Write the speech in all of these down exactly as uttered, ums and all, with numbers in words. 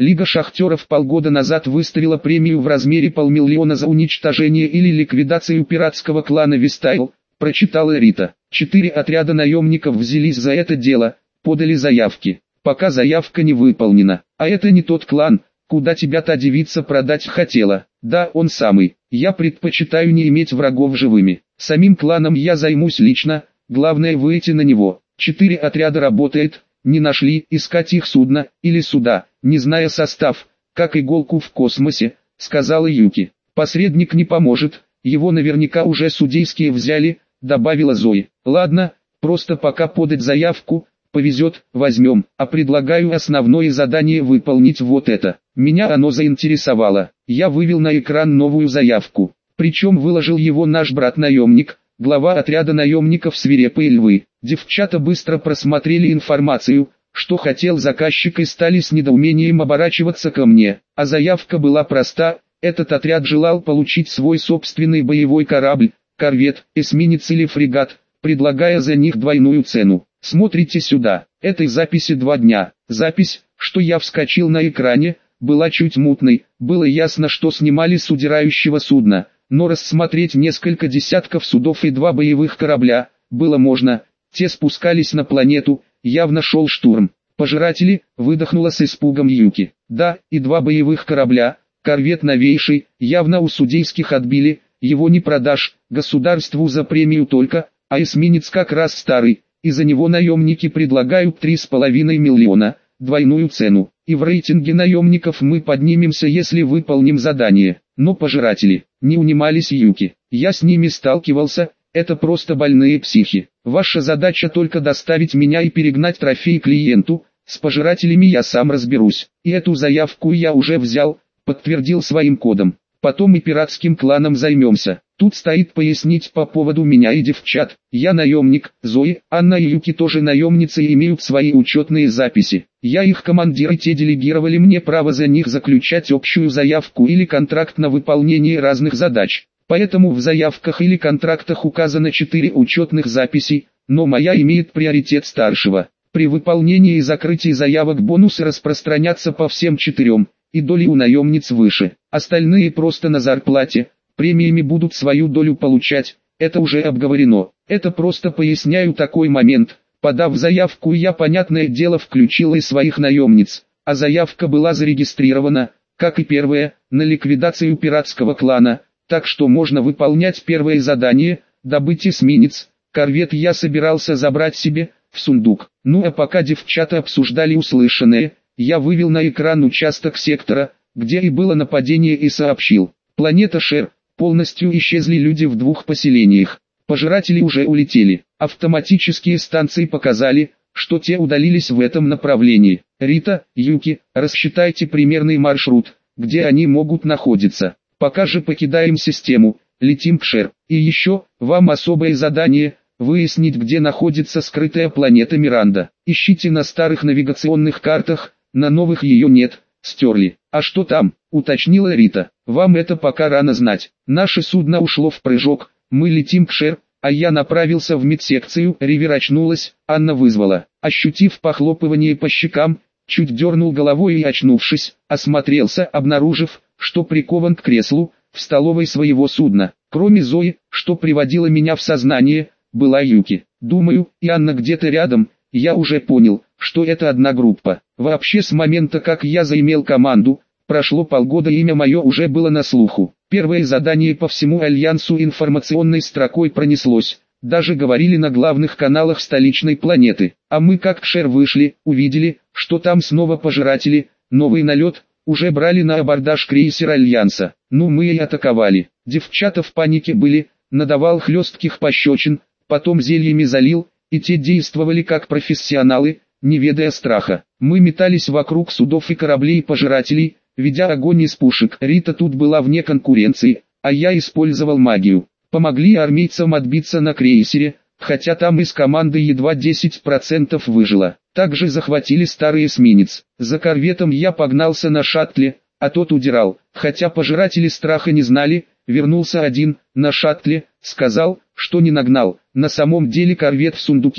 Лига шахтеров полгода назад выставила премию в размере полмиллиона за уничтожение или ликвидацию пиратского клана Вестайл, прочитала Рита. Четыре отряда наемников взялись за это дело, подали заявки. Пока заявка не выполнена. А это не тот клан, куда тебя та девица продать хотела. Да, он самый. Я предпочитаю не иметь врагов живыми. Самим кланом я займусь лично, главное выйти на него. Четыре отряда работает, не нашли, искать их судно, или суда, не зная состав, как иголку в космосе, сказала Юки. Посредник не поможет, его наверняка уже судейские взяли, добавила Зои. Ладно, просто пока подать заявку, повезет, возьмем, а предлагаю основное задание выполнить вот это. Меня оно заинтересовало, я вывел на экран новую заявку, причем выложил его наш брат-наемник, глава отряда наемников «Свирепые львы». Девчата быстро просмотрели информацию, что хотел заказчик, и стали с недоумением оборачиваться ко мне. А заявка была проста: этот отряд желал получить свой собственный боевой корабль, корвет, эсминец или фрегат, предлагая за них двойную цену. Смотрите сюда, этой записи два дня. Запись, что я вскочил на экране, была чуть мутной, было ясно, что снимали с удирающего судна, но рассмотреть несколько десятков судов и два боевых корабля было можно. Те спускались на планету, явно шел штурм. Пожиратели, выдохнула с испугом Юки. Да, и два боевых корабля, корвет новейший, явно у судейских отбили, его не продашь, государству за премию только, а эсминец как раз старый, и за него наемники предлагают три с половиной миллиона, двойную цену. И в рейтинге наемников мы поднимемся, если выполним задание. Но пожиратели не унимались Юки. Я с ними сталкивался, это просто больные психи. Ваша задача только доставить меня и перегнать трофей клиенту, с пожирателями я сам разберусь. И эту заявку я уже взял, подтвердил своим кодом. Потом и пиратским кланом займемся. Тут стоит пояснить по поводу меня и девчат. Я наемник, Зои, Анна и Юки тоже наемницы и имеют свои учетные записи. Я их командир, и те делегировали мне право за них заключать общую заявку или контракт на выполнение разных задач. Поэтому в заявках или контрактах указано четыре учетных записи, но моя имеет приоритет старшего. При выполнении и закрытии заявок бонусы распространятся по всем четырем, и доли у наемниц выше. Остальные просто на зарплате, премиями будут свою долю получать, это уже обговорено. Это просто поясняю такой момент. Подав заявку, я, понятное дело, включил и своих наемниц, а заявка была зарегистрирована, как и первая, на ликвидацию пиратского клана. Так что можно выполнять первое задание, добыть эсминец, корвет я собирался забрать себе, в сундук. Ну а пока девчата обсуждали услышанное, я вывел на экран участок сектора, где и было нападение, и сообщил. Планета Шер, полностью исчезли люди в двух поселениях. Пожиратели уже улетели. Автоматические станции показали, что те удалились в этом направлении. Рита, Юки, рассчитайте примерный маршрут, где они могут находиться. Пока же покидаем систему, летим к Шер. И еще, вам особое задание – выяснить, где находится скрытая планета Миранда. Ищите на старых навигационных картах, на новых ее нет, стерли. А что там, уточнила Рита. Вам это пока рано знать. Наше судно ушло в прыжок, мы летим к Шер, а я направился в медсекцию. Ривер очнулась, Анна вызвала. Ощутив похлопывание по щекам, чуть дернул головой и, очнувшись, осмотрелся, обнаружив, что прикован к креслу, в столовой своего судна. Кроме Зои, что приводила меня в сознание, была Юки. Думаю, и Анна где-то рядом. Я уже понял, что это одна группа. Вообще с момента, как я заимел команду, прошло полгода, имя мое уже было на слуху. Первое задание по всему Альянсу информационной строкой пронеслось. Даже говорили на главных каналах столичной планеты. А мы как к Шер вышли, увидели, что там снова пожиратели, новый налет. Уже брали на абордаж крейсер Альянса. Ну мы и атаковали. Девчата в панике были, надавал хлестких пощечин, потом зельями залил, и те действовали как профессионалы, не ведая страха. Мы метались вокруг судов и кораблей пожирателей, ведя огонь из пушек. Рита тут была вне конкуренции, а я использовал магию. Помогли армейцам отбиться на крейсере, хотя там из команды едва десять процентов выжило. Также захватили старый эсминец. За корветом я погнался на шаттле, а тот удирал. Хотя пожиратели страха не знали, вернулся один, на шаттле, сказал, что не нагнал. На самом деле корвет в сундуке,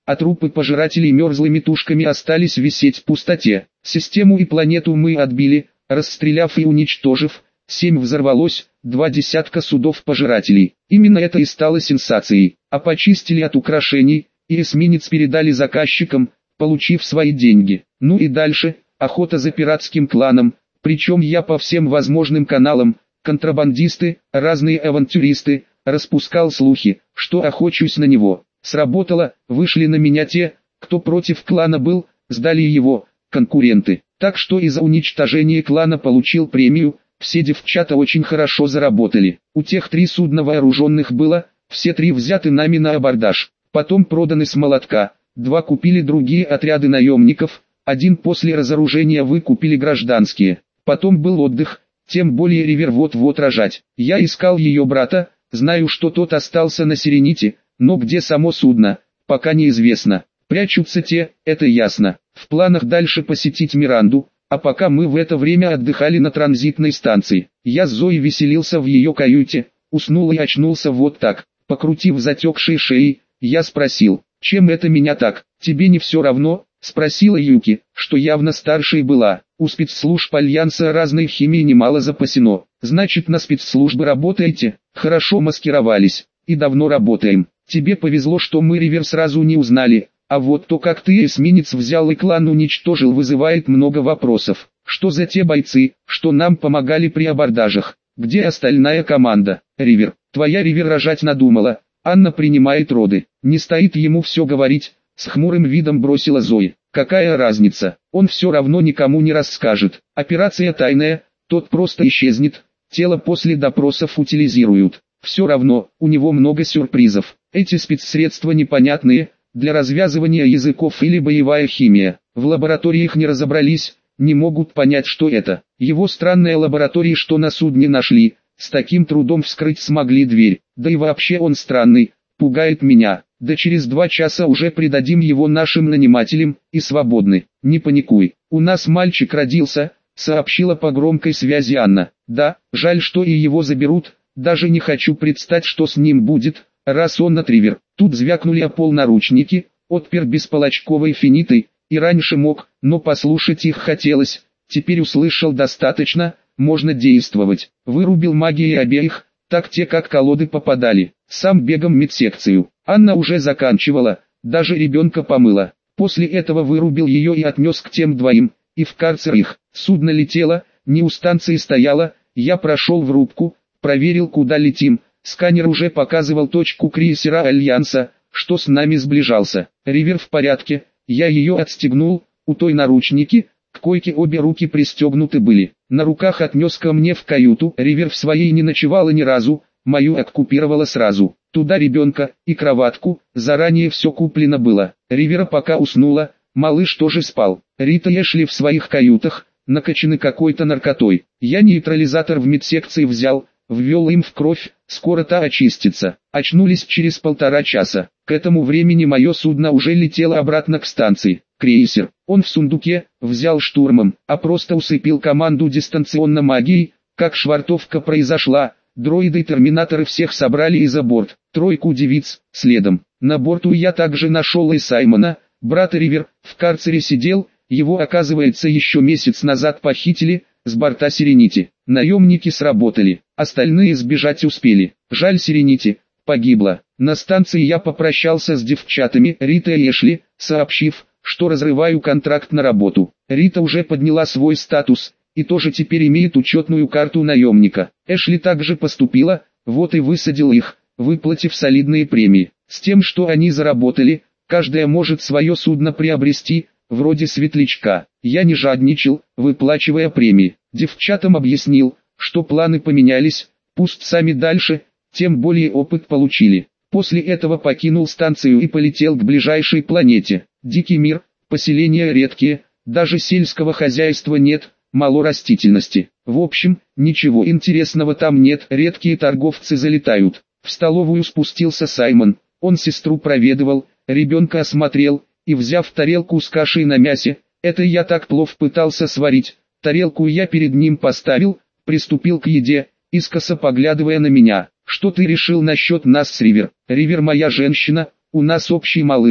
а трупы пожирателей мерзлыми тушками остались висеть в пустоте. Систему и планету мы отбили, расстреляв и уничтожив. Семь взорвалось, два десятка судов пожирателей. Именно это и стало сенсацией. А почистили от украшений, и эсминец передали заказчикам, получив свои деньги. Ну и дальше, охота за пиратским кланом, причем я по всем возможным каналам, контрабандисты, разные авантюристы, распускал слухи, что охочусь на него. Сработало, вышли на меня те, кто против клана был, сдали его, конкуренты. Так что из-за уничтожения клана получил премию, все девчата очень хорошо заработали. У тех три судна вооруженных было, все три взяты нами на абордаж. Потом проданы с молотка, два купили другие отряды наемников, один после разоружения выкупили гражданские. Потом был отдых, тем более Ривер вот-вот рожать. Я искал ее брата, знаю, что тот остался на Сирените, но где само судно, пока неизвестно. Прячутся те, это ясно. В планах дальше посетить Миранду, а пока мы в это время отдыхали на транзитной станции. Я с Зоей веселился в ее каюте, уснул и очнулся вот так. Покрутив затекшей шеей, я спросил, чем это меня так? Тебе не все равно? Спросила Юки, что явно старшей была. У спецслужб Альянса разной химии немало запасено. Значит, на спецслужбы работаете? Хорошо маскировались. И давно работаем. Тебе повезло, что мы Ривер сразу не узнали. А вот то, как ты эсминец взял и клан уничтожил, вызывает много вопросов. Что за те бойцы, что нам помогали при абордажах? Где остальная команда? Ривер, твоя Ривер рожать надумала. Анна принимает роды. Не стоит ему все говорить. С хмурым видом бросила Зоя. Какая разница? Он все равно никому не расскажет. Операция тайная, тот просто исчезнет. Тело после допросов утилизируют. Все равно, у него много сюрпризов. Эти спецсредства непонятные, для развязывания языков или боевая химия. В лабораториях не разобрались, не могут понять, что это. Его странные лаборатории, что на судне нашли, с таким трудом вскрыть смогли дверь. Да и вообще он странный, пугает меня. Да через два часа уже придадим его нашим нанимателям, и свободны. Не паникуй, у нас мальчик родился, сообщила по громкой связи Анна. Да, жаль, что и его заберут, даже не хочу представить, что с ним будет, раз он от Ривер. Тут звякнули о пол наручники, отпер бесполочковой финитой, и раньше мог, но послушать их хотелось, теперь услышал достаточно, можно действовать. Вырубил магией обеих, так те как колоды попадали. Сам бегом медсекцию. Анна уже заканчивала, даже ребенка помыла. После этого вырубил ее и отнес к тем двоим, и в карцер их. Судно летело, не у станции стояло, я прошел в рубку, проверил, куда летим. Сканер уже показывал точку крейсера Альянса, что с нами сближался. Ривер в порядке, я ее отстегнул, у той наручники, к койке обе руки пристегнуты были. На руках отнес ко мне в каюту. Ривер в своей не ночевала ни разу, мою оккупировала сразу. Туда ребенка и кроватку, заранее все куплено было. Ривера пока уснула, малыш тоже спал. Рита и Эшли в своих каютах, накачаны какой-то наркотой. Я нейтрализатор в медсекции взял, ввел им в кровь, скоро та очистится. Очнулись через полтора часа. К этому времени мое судно уже летело обратно к станции. Крейсер, он в сундуке, взял штурмом, а просто усыпил команду дистанционно магией, как швартовка произошла. Дроиды и терминаторы всех собрали и за борт, тройку девиц, следом. На борту я также нашел и Саймона, брата Ривер, в карцере сидел, его оказывается еще месяц назад похитили, с борта Сиренити. Наемники сработали, остальные сбежать успели. Жаль, Сиренити погибла. На станции я попрощался с девчатами Ритой и Эшли, сообщив, что разрываю контракт на работу. Рита уже подняла свой статус, и тоже теперь имеет учетную карту наемника. Эшли также поступила, вот и высадил их, выплатив солидные премии. С тем, что они заработали, каждая может свое судно приобрести, вроде светлячка. Я не жадничал, выплачивая премии. Девчатам объяснил, что планы поменялись, пусть сами дальше, тем более опыт получили. После этого покинул станцию и полетел к ближайшей планете. Дикий мир, поселения редкие, даже сельского хозяйства нет, мало растительности. В общем, ничего интересного там нет, редкие торговцы залетают. В столовую спустился Саймон, он сестру проведывал, ребенка осмотрел, и взяв тарелку с кашей на мясе, это я так плов пытался сварить, тарелку я перед ним поставил, приступил к еде, искоса поглядывая на меня. Что ты решил насчет нас с Ривер? Ривер моя женщина, у нас общий малыш,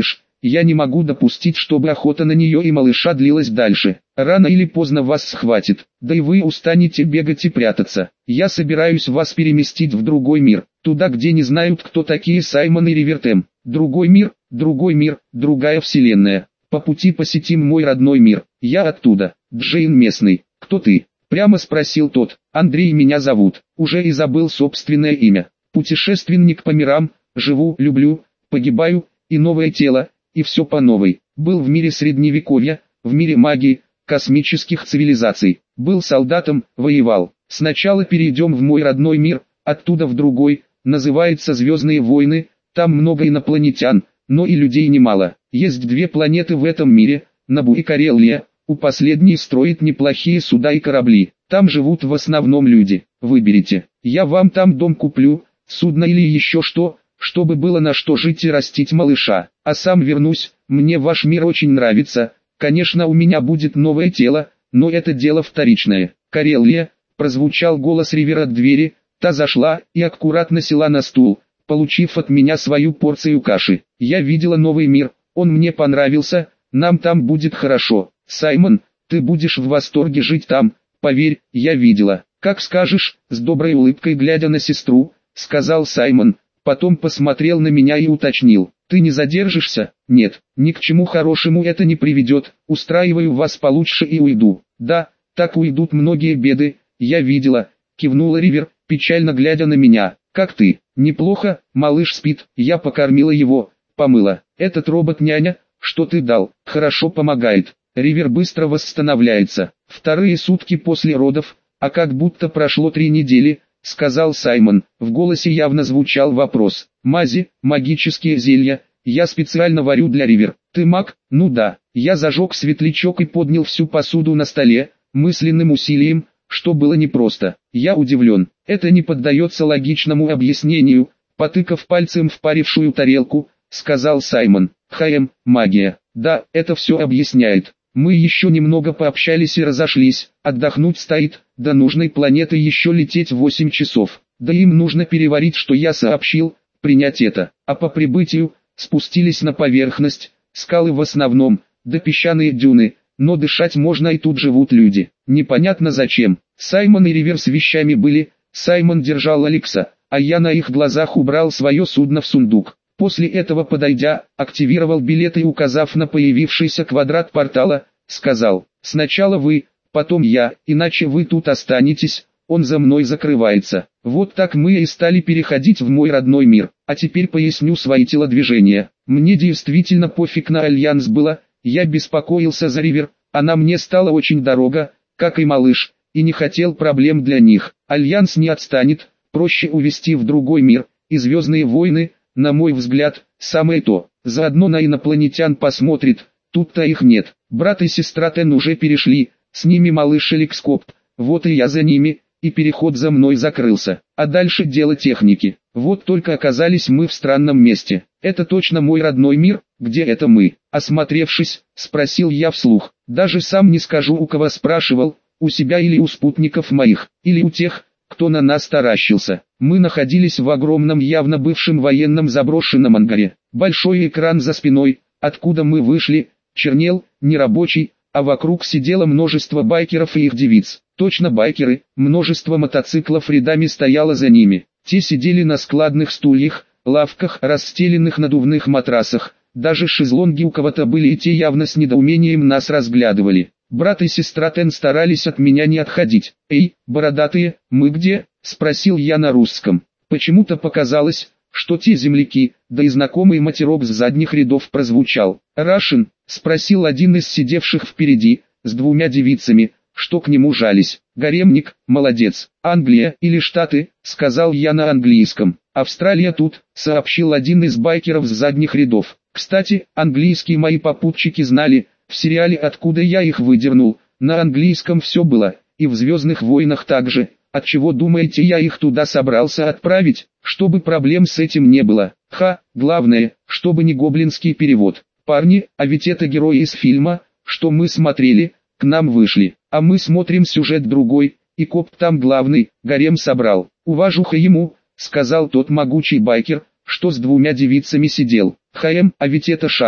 Я не могу допустить, чтобы охота на нее и малыша длилась дальше. Рано или поздно вас схватит, да и вы устанете бегать и прятаться. Я собираюсь вас переместить в другой мир, туда, где не знают, кто такие Саймон и Ривертем. Другой мир, другой мир, другая вселенная. По пути посетим мой родной мир. Я оттуда. Джейн местный. Кто ты? Прямо спросил тот. Андрей меня зовут. Уже и забыл собственное имя. Путешественник по мирам. Живу, люблю, погибаю, и новое тело, и все по новой. Был в мире средневековья, в мире магии, космических цивилизаций. Был солдатом, воевал. Сначала перейдем в мой родной мир, оттуда в другой, называется «Звездные войны». Там много инопланетян, но и людей немало. Есть две планеты в этом мире, Набу и Карелия. У последней строят неплохие суда и корабли. Там живут в основном люди. Выберите. Я вам там дом куплю, судно или еще что, чтобы было на что жить и растить малыша. А сам вернусь, мне ваш мир очень нравится. Конечно, у меня будет новое тело, но это дело вторичное. Карелия, прозвучал голос Ривера от двери, та зашла и аккуратно села на стул, получив от меня свою порцию каши. Я видела новый мир, он мне понравился, нам там будет хорошо. Саймон, ты будешь в восторге жить там, поверь, я видела. Как скажешь, с доброй улыбкой глядя на сестру, сказал Саймон, потом посмотрел на меня и уточнил. Ты не задержишься? Нет, ни к чему хорошему это не приведет, устраиваю вас получше и уйду. Да, так уйдут многие беды, я видела, кивнула Ривер, печально глядя на меня. Как ты? Неплохо, малыш спит, я покормила его, помыла. Этот робот-няня, что ты дал, хорошо помогает. Ривер быстро восстанавливается. Вторые сутки после родов, а как будто прошло три недели, сказал Саймон. В голосе явно звучал вопрос. Мази, магические зелья, я специально варю для Ривер. Ты маг? Ну да. Я зажег светлячок и поднял всю посуду на столе, мысленным усилием, что было непросто. Я удивлен. Это не поддается логичному объяснению. Потыкав пальцем в парившую тарелку, сказал Саймон. Хаем, магия. Да, это все объясняет. Мы еще немного пообщались и разошлись. Отдохнуть стоит, до нужной планеты еще лететь восемь часов. Да им нужно переварить, что я сообщил, принять это. А по прибытию, спустились на поверхность, скалы в основном, да песчаные дюны, но дышать можно и тут живут люди. Непонятно зачем. Саймон и Ривер с вещами были, Саймон держал Алекса, а я на их глазах убрал свое судно в сундук. После этого, подойдя, активировал билет и, указав на появившийся квадрат портала, сказал: «Сначала вы, потом я, иначе вы тут останетесь, он за мной закрывается». Вот так мы и стали переходить в мой родной мир. А теперь поясню свои телодвижения. Мне действительно пофиг на Альянс было, я беспокоился за Ривер, она мне стала очень дорога, как и малыш, и не хотел проблем для них. Альянс не отстанет, проще увести в другой мир, и «Звездные войны», на мой взгляд, самое то. Заодно на инопланетян посмотрит, тут-то их нет. Брат и сестра Тен уже перешли, с ними малыш Элекскопт, вот и я за ними, и переход за мной закрылся. А дальше дело техники. Вот только оказались мы в странном месте. Это точно мой родной мир, где это мы? Осмотревшись, спросил я вслух. Даже сам не скажу, у кого спрашивал, у себя или у спутников моих, или у тех, кто на нас таращился. Мы находились в огромном, явно бывшем военном заброшенном ангаре. Большой экран за спиной, откуда мы вышли, чернел, не рабочий, а вокруг сидело множество байкеров и их девиц. Точно байкеры, множество мотоциклов рядами стояло за ними. Те сидели на складных стульях, лавках, расстеленных надувных матрасах. Даже шезлонги у кого-то были, и те явно с недоумением нас разглядывали. Брат и сестра Тен старались от меня не отходить. «Эй, бородатые, мы где?» – спросил я на русском. Почему-то показалось, что те земляки, да и знакомый матерок с задних рядов прозвучал. «Рашин?» – спросил один из сидевших впереди, с двумя девицами, что к нему жались. «Гаремник, молодец. Англия или Штаты?» – сказал я на английском. «Австралия тут», – сообщил один из байкеров с задних рядов. Кстати, английский мои попутчики знали. В сериале «Откуда я их выдернул», на английском все было, и в «Звездных войнах» также. Отчего думаете, я их туда собрался отправить, чтобы проблем с этим не было? Ха, главное, чтобы не гоблинский перевод. Парни, а ведь это герои из фильма, что мы смотрели, к нам вышли, а мы смотрим сюжет другой, и коп там главный, гарем собрал. Уважуха ему, сказал тот могучий байкер, что с двумя девицами сидел. Хаем, а ведь это шанс.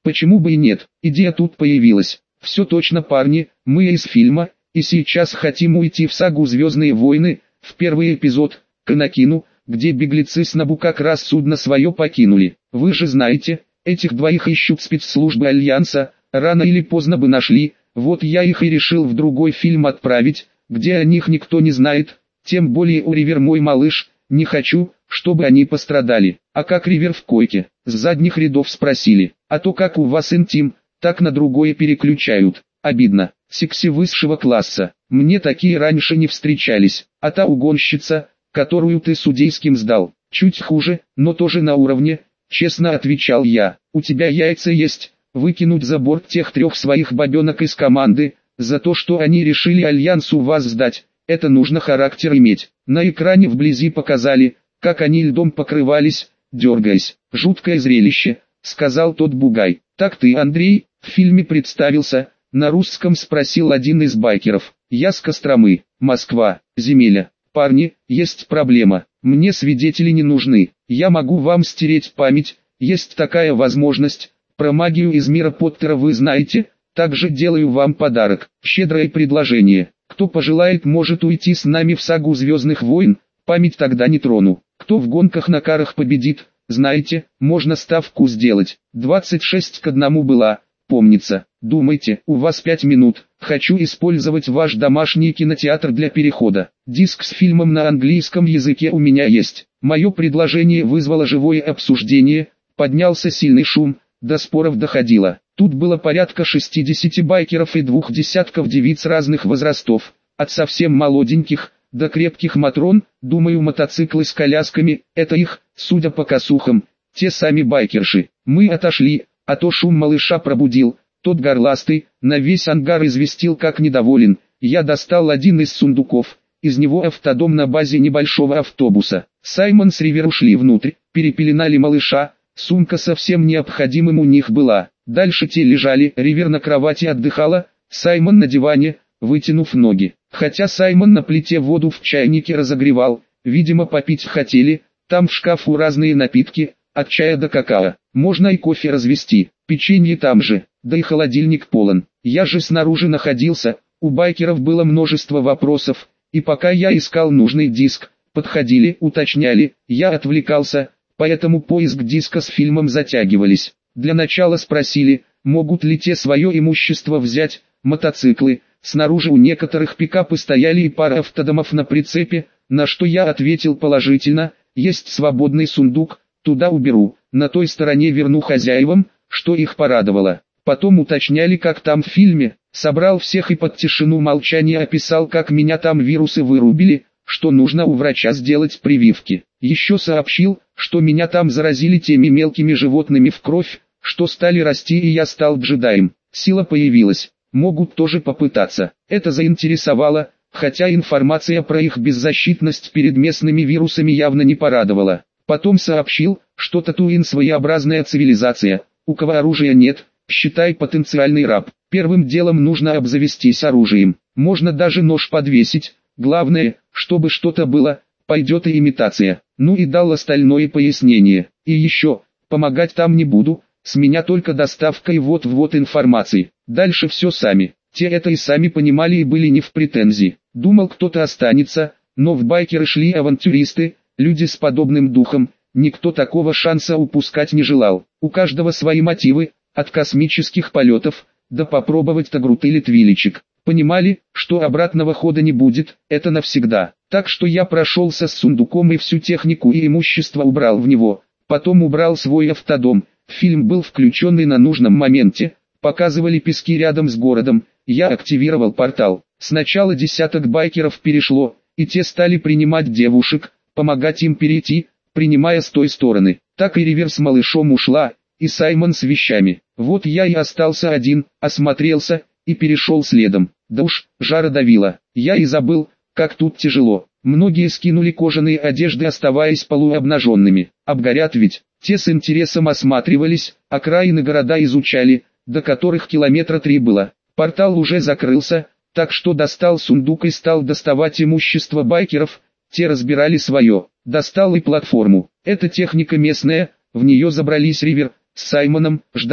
Почему бы и нет? Идея тут появилась. Все точно, парни, мы из фильма, и сейчас хотим уйти в сагу «Звездные войны», в первый эпизод, к Анакину, где беглецы с Набу как раз судно свое покинули. Вы же знаете, этих двоих ищут спецслужбы Альянса, рано или поздно бы нашли, вот я их и решил в другой фильм отправить, где о них никто не знает, тем более у Ривер мой малыш, не хочу, чтобы они пострадали. А как Ривер в койке? С задних рядов спросили. А то как у вас интим, так на другое переключают. Обидно. Секси высшего класса. Мне такие раньше не встречались. А та угонщица, которую ты судейским сдал, чуть хуже, но тоже на уровне, честно отвечал я. У тебя яйца есть, выкинуть за борт тех трех своих бабенок из команды, за то, что они решили Альянсу вас сдать. Это нужно характер иметь. На экране вблизи показали, как они льдом покрывались, дергаясь. Жуткое зрелище, сказал тот бугай. Так ты, Андрей, в фильме представился, на русском спросил один из байкеров. Я с Костромы, Москва, земеля. Парни, есть проблема. Мне свидетели не нужны. Я могу вам стереть память, есть такая возможность. Про магию из мира Поттера вы знаете? Также делаю вам подарок. Щедрое предложение. Кто пожелает, может уйти с нами в сагу «Звездных войн», память тогда не трону. Кто в гонках на карах победит, знаете, можно ставку сделать. двадцать шесть к одному была, помнится. Думайте, у вас пять минут, хочу использовать ваш домашний кинотеатр для перехода. Диск с фильмом на английском языке у меня есть. Мое предложение вызвало живое обсуждение, поднялся сильный шум, до споров доходило. Тут было порядка шестидесяти байкеров и двух десятков девиц разных возрастов, от совсем молоденьких, до крепких матрон. Думаю, мотоциклы с колясками, это их, судя по косухам, те сами байкерши. Мы отошли, а то шум малыша пробудил, тот горластый, на весь ангар известил как недоволен. Я достал один из сундуков, из него автодом на базе небольшого автобуса. Саймон с Ривер ушли внутрь, перепеленали малыша, сумка со всем необходимым у них была. Дальше те лежали, Ривер на кровати отдыхала, Саймон на диване, вытянув ноги. Хотя Саймон на плите воду в чайнике разогревал, видимо попить хотели, там в шкафу разные напитки, от чая до какао. Можно и кофе развести, печенье там же, да и холодильник полон. Я же снаружи находился, у байкеров было множество вопросов, и пока я искал нужный диск, подходили, уточняли, я отвлекался, поэтому поиск диска с фильмом затягивались. Для начала спросили, могут ли те свое имущество взять, мотоциклы. Снаружи у некоторых пикапы стояли и пара автодомов на прицепе, на что я ответил положительно, есть свободный сундук, туда уберу, на той стороне верну хозяевам, что их порадовало. Потом уточняли, как там в фильме, собрал всех и под тишину молчания описал, как меня там вирусы вырубили, что нужно у врача сделать прививки. Еще сообщил, что меня там заразили теми мелкими животными в кровь, что стали расти, и я стал джедаем. Сила появилась. Могут тоже попытаться. Это заинтересовало, хотя информация про их беззащитность перед местными вирусами явно не порадовала. Потом сообщил, что Татуин своеобразная цивилизация, у кого оружия нет, считай потенциальный раб. Первым делом нужно обзавестись оружием. Можно даже нож подвесить, главное, чтобы что-то было, пойдет и имитация. Ну и дал остальное пояснение. И еще, помогать там не буду, с меня только доставка и вот-вот информации. Дальше все сами. Те это и сами понимали и были не в претензии. Думал, кто-то останется, но в байкеры шли авантюристы, люди с подобным духом, никто такого шанса упускать не желал. У каждого свои мотивы, от космических полетов, до попробовать тагрут или твиличек. Понимали, что обратного хода не будет, это навсегда. Так что я прошелся с сундуком и всю технику и имущество убрал в него, потом убрал свой автодом. Фильм был включенный на нужном моменте, показывали пески рядом с городом, я активировал портал. Сначала десяток байкеров перешло, и те стали принимать девушек, помогать им перейти, принимая с той стороны. Так и Ривер с малышом ушла, и Саймон с вещами. Вот я и остался один, осмотрелся, и перешел следом. Да уж, жара давила. Я и забыл, как тут тяжело. Многие скинули кожаные одежды, оставаясь полуобнаженными. Обгорят ведь. Те с интересом осматривались, окраины города изучали, до которых километра три было. Портал уже закрылся, так что достал сундук и стал доставать имущество байкеров, те разбирали свое. Достал и платформу. Это техника местная, в нее забрались Ривер с Саймоном, ждали,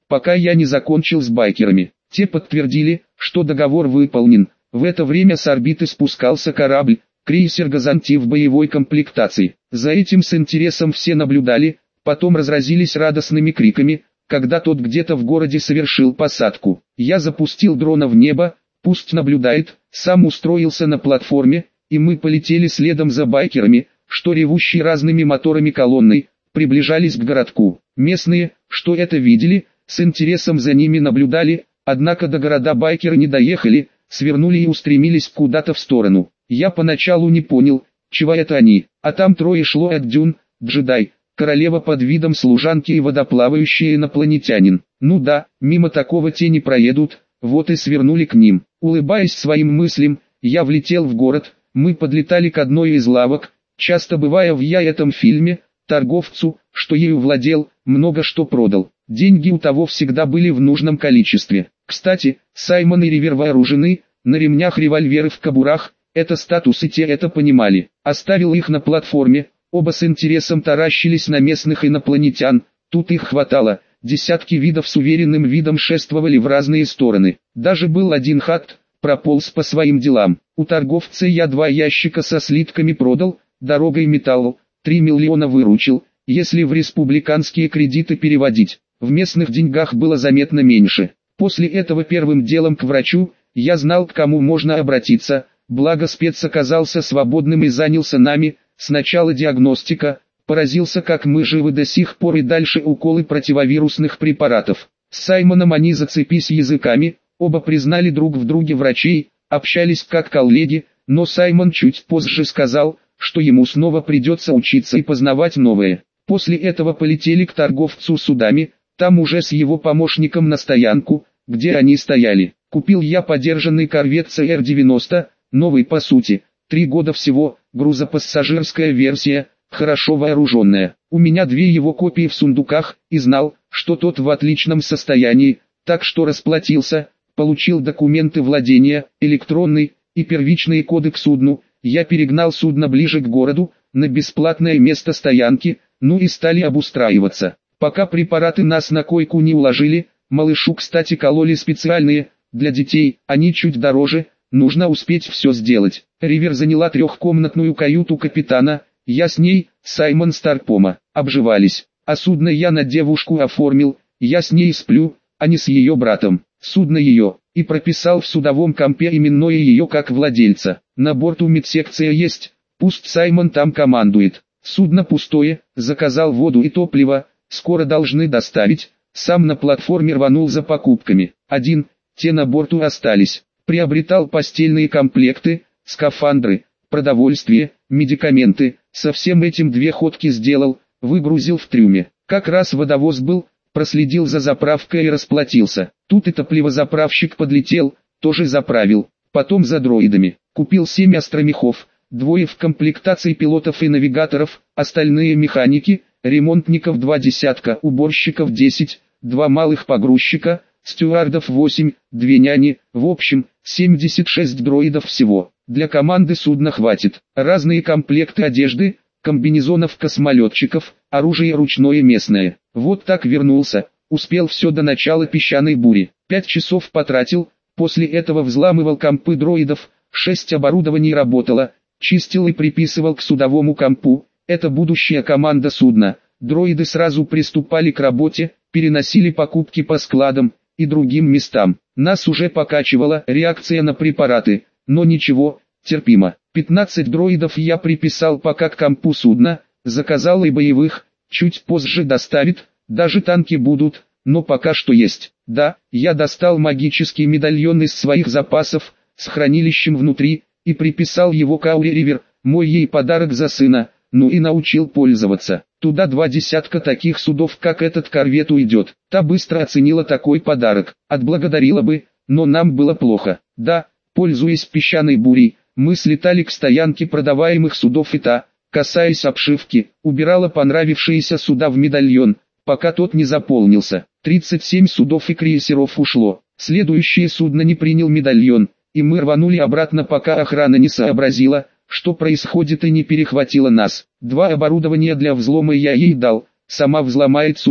пока я не закончил с байкерами. Те подтвердили, что договор выполнен. В это время с орбиты спускался корабль, крейсер «Газанти» в боевой комплектации. За этим с интересом все наблюдали, потом разразились радостными криками, когда тот где-то в городе совершил посадку. Я запустил дрона в небо, пусть наблюдает, сам устроился на платформе, и мы полетели следом за байкерами, что ревущие разными моторами колонной, приближались к городку. Местные, что это видели, с интересом за ними наблюдали, однако до города байкеры не доехали, свернули и устремились куда-то в сторону. Я поначалу не понял, чего это они, а там трое шло от дюн, джедай, королева под видом служанки и водоплавающий инопланетянин. Ну да, мимо такого те не проедут, вот и свернули к ним. Улыбаясь своим мыслям, я влетел в город, мы подлетали к одной из лавок, часто бывая в я этом фильме, торговцу, что ею владел, много что продал. Деньги у того всегда были в нужном количестве. Кстати, Саймон и Ривер вооружены, на ремнях револьверы в кобурах, это статус и те это понимали. Оставил их на платформе, оба с интересом таращились на местных инопланетян, тут их хватало, десятки видов с уверенным видом шествовали в разные стороны. Даже был один хат, прополз по своим делам. У торговца я два ящика со слитками продал, дорогой металлу, три миллиона выручил, если в республиканские кредиты переводить. В местных деньгах было заметно меньше. После этого первым делом к врачу, я знал, к кому можно обратиться, благо спец оказался свободным и занялся нами. Сначала диагностика, поразился, как мы живы до сих пор, и дальше уколы противовирусных препаратов. С Саймоном они зацепись языками, оба признали друг в друге врачей, общались как коллеги, но Саймон чуть позже сказал, что ему снова придется учиться и познавать новое. После этого полетели к торговцу судами, там уже с его помощником на стоянку, где они стояли. Купил я подержанный корвет Си Эр девяносто, новый по сути, три года всего, грузопассажирская версия, хорошо вооруженная. У меня две его копии в сундуках, и знал, что тот в отличном состоянии, так что расплатился, получил документы владения, электронный и первичные коды к судну. Я перегнал судно ближе к городу, на бесплатное место стоянки, ну и стали обустраиваться. Пока препараты нас на койку не уложили, малышу, кстати, кололи специальные, для детей, они чуть дороже, нужно успеть все сделать. Ривер заняла трехкомнатную каюту капитана, я с ней, Саймон Старпома, обживались. А судно я на девушку оформил, я с ней сплю, а не с ее братом. Судно ее, и прописал в судовом компе именное ее как владельца. На борту медсекция есть, пусть Саймон там командует. Судно пустое, заказал воду и топливо, скоро должны доставить. Сам на платформе рванул за покупками. Один, те на борту остались. Приобретал постельные комплекты, скафандры, продовольствие, медикаменты. Со всем этим две ходки сделал, выгрузил в трюме. Как раз водовоз был, проследил за заправкой и расплатился. Тут и топливозаправщик подлетел, тоже заправил. Потом за дроидами. Купил семь астромехов, двое в комплектации пилотов и навигаторов, остальные механики, ремонтников два десятка, уборщиков десять, два малых погрузчика, стюардов восемь, две няни, в общем, семьдесят шесть дроидов всего. Для команды судна хватит. Разные комплекты одежды, комбинезонов космолетчиков, оружие ручное местное. Вот так вернулся, успел все до начала песчаной бури. Пять часов потратил, после этого взламывал компы дроидов, шесть оборудований работало, чистил и приписывал к судовому компу. Это будущая команда судна. Дроиды сразу приступали к работе, переносили покупки по складам и другим местам. Нас уже покачивала реакция на препараты, но ничего, терпимо. пятнадцать дроидов я приписал пока к компу судна, заказал и боевых, чуть позже доставит, даже танки будут, но пока что есть. Да, я достал магический медальон из своих запасов, с хранилищем внутри, и приписал его к Ауре Ривер, мой ей подарок за сына, ну и научил пользоваться. Туда два десятка таких судов, как этот корвет, уйдет. Та быстро оценила такой подарок, отблагодарила бы, но нам было плохо. Да, пользуясь песчаной бурей, мы слетали к стоянке продаваемых судов, и та, касаясь обшивки, убирала понравившиеся суда в медальон, пока тот не заполнился. тридцать семь судов и крейсеров ушло. Следующее судно не принял медальон, и мы рванули обратно, пока охрана не сообразила, что происходит, и не перехватила нас. Два оборудования для взлома я ей дал, сама взломает суда.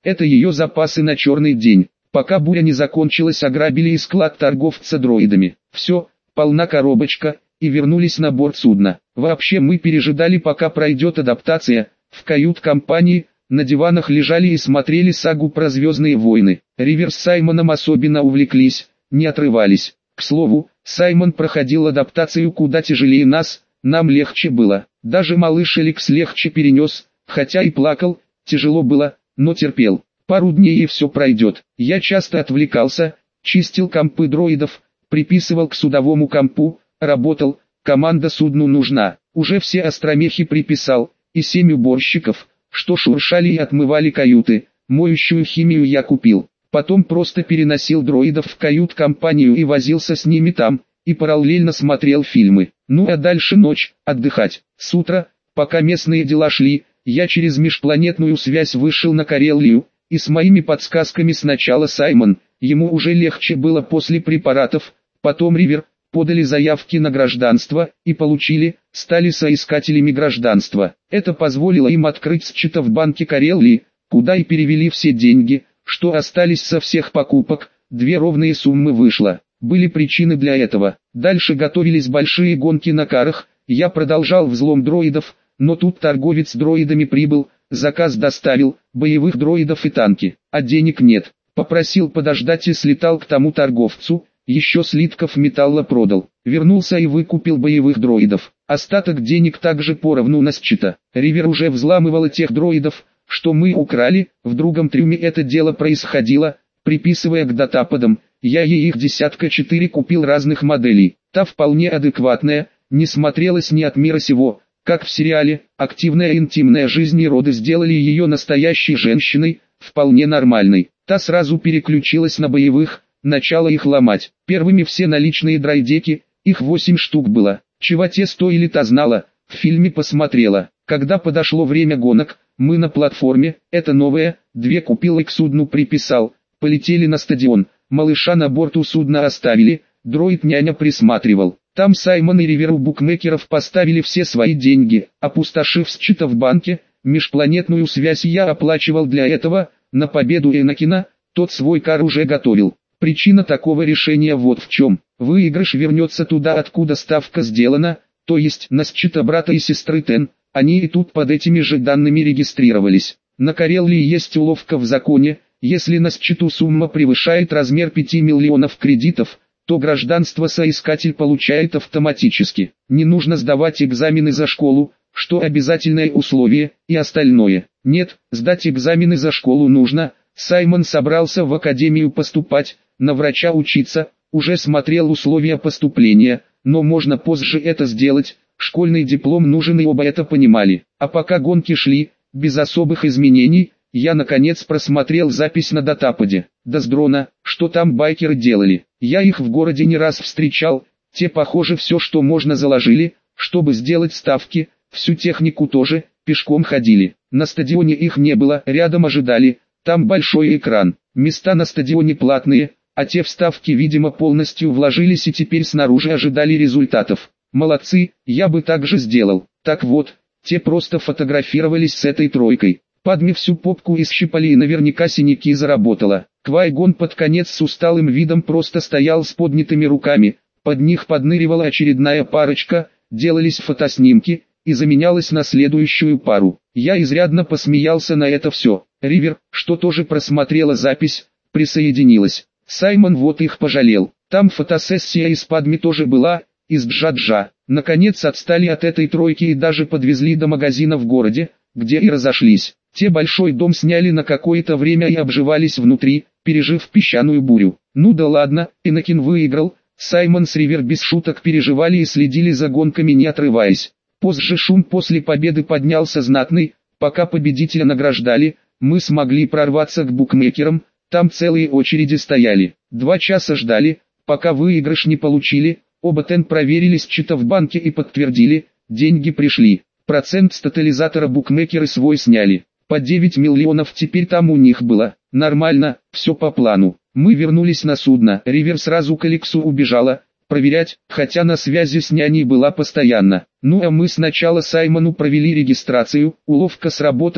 Это ее запасы на черный день. Пока буря не закончилась, ограбили и склад торговца дроидами. Все, полна коробочка, и вернулись на борт судна. Вообще мы пережидали, пока пройдет адаптация. В кают-компании на диванах лежали и смотрели сагу про «Звездные войны». Ривер с Саймоном особенно увлеклись, не отрывались. К слову, Саймон проходил адаптацию куда тяжелее нас, нам легче было. Даже малыш Эликс легче перенес, хотя и плакал, тяжело было, но терпел. Пару дней и все пройдет. Я часто отвлекался, чистил компы дроидов, приписывал к судовому компу, работал, команда судну нужна. Уже все остромехи приписал, и семь уборщиков, что шуршали и отмывали каюты. Моющую химию я купил. Потом просто переносил дроидов в кают-компанию и возился с ними там, и параллельно смотрел фильмы. Ну а дальше ночь, отдыхать. С утра, пока местные дела шли, я через межпланетную связь вышел на Карелию, и с моими подсказками сначала Саймон, ему уже легче было после препаратов, потом Ривер, подали заявки на гражданство, и получили, стали соискателями гражданства. Это позволило им открыть счет в банке Карелии, куда и перевели все деньги, что остались со всех покупок, две ровные суммы вышло. Были причины для этого. Дальше готовились большие гонки на карах, я продолжал взлом дроидов, но тут торговец дроидами прибыл, заказ доставил, боевых дроидов и танки, а денег нет. Попросил подождать и слетал к тому торговцу, еще слитков металла продал. Вернулся и выкупил боевых дроидов. Остаток денег также поровну на счета. Ривер уже взламывала тех дроидов, что мы украли, в другом трюме это дело происходило, приписывая к датападам. Я ей их десятка четыре купил разных моделей. Та вполне адекватная, не смотрелась ни от мира сего, как в сериале. Активная интимная жизнь и роды сделали ее настоящей женщиной, вполне нормальной. Та сразу переключилась на боевых, начала их ломать. Первыми все наличные драйдеки, их восемь штук было. Чего те стоили, та знала, в фильме посмотрела. Когда подошло время гонок, мы на платформе, это новое, две купил и к судну приписал. Полетели на стадион, малыша на борту судна оставили, дроид-няня присматривал. Там Саймон и Ривер у букмекеров поставили все свои деньги, опустошив счета в банке. Межпланетную связь я оплачивал для этого, на победу Энакина, тот свой кар уже готовил. Причина такого решения вот в чем. Выигрыш вернется туда, откуда ставка сделана, то есть на счета брата и сестры Тен. Они и тут под этими же данными регистрировались. На Карелии есть уловка в законе, если на счету сумма превышает размер пяти миллионов кредитов, то гражданство соискатель получает автоматически. Не нужно сдавать экзамены за школу, что обязательное условие, и остальное. Нет, сдать экзамены за школу нужно. Саймон собрался в академию поступать, на врача учиться, уже смотрел условия поступления, но можно позже это сделать. Школьный диплом нужен, и оба это понимали. А пока гонки шли, без особых изменений, я наконец просмотрел запись на датападе. Да с дрона, что там байкеры делали. Я их в городе не раз встречал, те похоже все что можно заложили, чтобы сделать ставки, всю технику тоже, пешком ходили. На стадионе их не было, рядом ожидали, там большой экран. Места на стадионе платные, а те вставки видимо полностью вложились и теперь снаружи ожидали результатов. Молодцы, я бы так же сделал. Так вот, те просто фотографировались с этой тройкой. Падме всю попку исщипали и наверняка синяки заработала. Квай-Гон под конец с усталым видом просто стоял с поднятыми руками. Под них подныривала очередная парочка, делались фотоснимки, и заменялась на следующую пару. Я изрядно посмеялся на это все. Ривер, что тоже просмотрела запись, присоединилась. Саймон вот их пожалел. Там фотосессия из Падме тоже была, из Джаджа. Наконец отстали от этой тройки и даже подвезли до магазина в городе, где и разошлись. Те большой дом сняли на какое-то время и обживались внутри, пережив песчаную бурю. Ну да ладно, Энакин выиграл. Саймон с Ривер без шуток переживали и следили за гонками не отрываясь. Позже шум после победы поднялся знатный. Пока победителя награждали, мы смогли прорваться к букмекерам, там целые очереди стояли. Два часа ждали, пока выигрыш не получили. Оба Тен проверили счета в банке и подтвердили, деньги пришли. Процент с тотализатора букмекеры свой сняли. По девять миллионов теперь там у них было. Нормально, все по плану. Мы вернулись на судно. Ривер сразу к Эликсу убежала, проверять, хотя на связи с няней была постоянно. Ну а мы сначала Саймону провели регистрацию, уловка сработала,